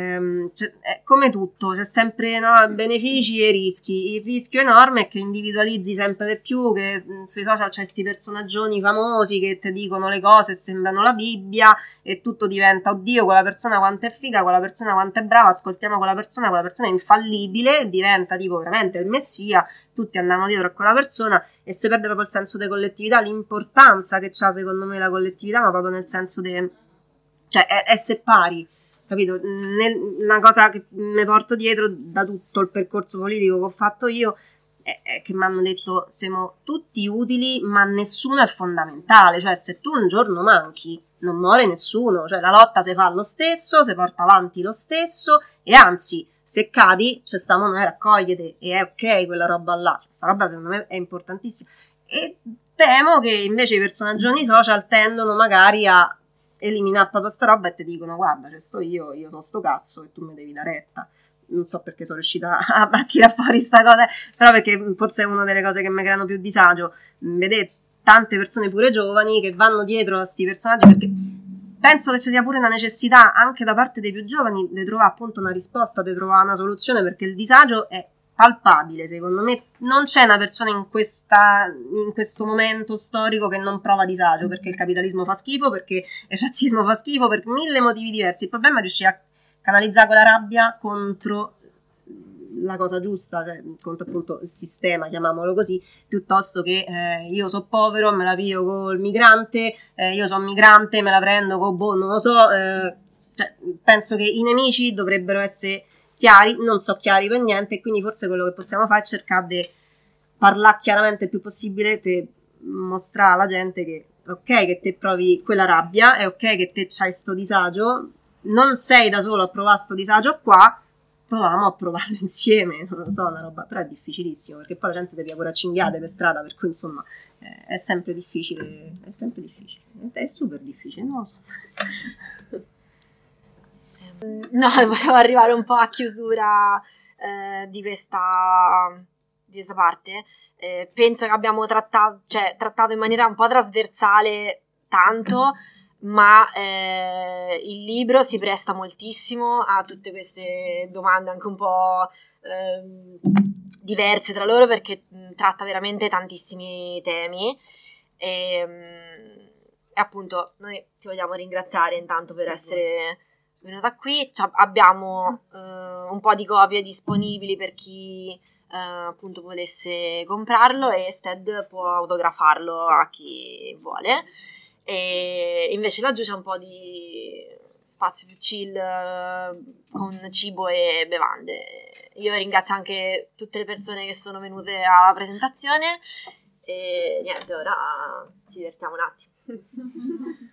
è come tutto, c'è sempre, no, benefici e rischi. Il rischio enorme è che individualizzi sempre di più, che sui social c'è questi personaggioni famosi che ti dicono le cose e sembrano la Bibbia e tutto diventa, oddio, quella persona quanto è figa, quella persona quanto è brava, ascoltiamo quella persona è infallibile, diventa tipo veramente il messia, tutti andavano dietro a quella persona e si perde proprio il senso di collettività, l'importanza che c'ha secondo me la collettività, ma proprio nel senso di, cioè è se pari. Capito? Una cosa che mi porto dietro da tutto il percorso politico che ho fatto io è che mi hanno detto siamo tutti utili ma nessuno è fondamentale, cioè se tu un giorno manchi non muore nessuno, cioè la lotta si fa lo stesso, si porta avanti lo stesso e anzi se cadi ci stiamo noi a raccogliere e è ok quella roba là, questa roba secondo me è importantissima e temo che invece i personaggi social tendono magari a eliminare proprio sta roba e ti dicono guarda c'è sto io so sto cazzo e tu mi devi dare retta. Non so perché sono riuscita a tirare fuori sta cosa, però perché forse è una delle cose che mi creano più disagio, vedete tante persone pure giovani che vanno dietro a questi personaggi perché penso che ci sia pure una necessità anche da parte dei più giovani di trovare appunto una risposta, di trovare una soluzione perché il disagio è palpabile, secondo me non c'è una persona in questo momento storico che non prova disagio perché il capitalismo fa schifo, perché il razzismo fa schifo, per mille motivi diversi. Il problema è riuscire a canalizzare quella rabbia contro la cosa giusta, cioè contro appunto il sistema, chiamiamolo così, piuttosto che io sono povero, me la pio col migrante, io sono migrante, me la prendo con non lo so, cioè, penso che i nemici dovrebbero essere chiari, non so chiari per niente, e quindi forse quello che possiamo fare è cercare di parlare chiaramente il più possibile per mostrare alla gente che ok che te provi quella rabbia, è ok che te c'hai sto disagio, non sei da solo a provare sto disagio qua, proviamo a provarlo insieme, non lo so, una roba, però è difficilissimo perché poi la gente deve pure a cinghiate per strada, per cui insomma è sempre difficile, è super difficile, non lo so. No, volevo arrivare un po' a chiusura di questa parte. Penso che abbiamo trattato in maniera un po' trasversale tanto, ma il libro si presta moltissimo a tutte queste domande anche un po' diverse tra loro perché tratta veramente tantissimi temi e appunto noi ti vogliamo ringraziare intanto per essere venuta qui. Abbiamo un po' di copie disponibili per chi appunto volesse comprarlo e Sted può autografarlo a chi vuole e invece laggiù c'è un po' di spazio più chill con cibo e bevande. Io ringrazio anche tutte le persone che sono venute alla presentazione e niente, ora ci divertiamo un attimo.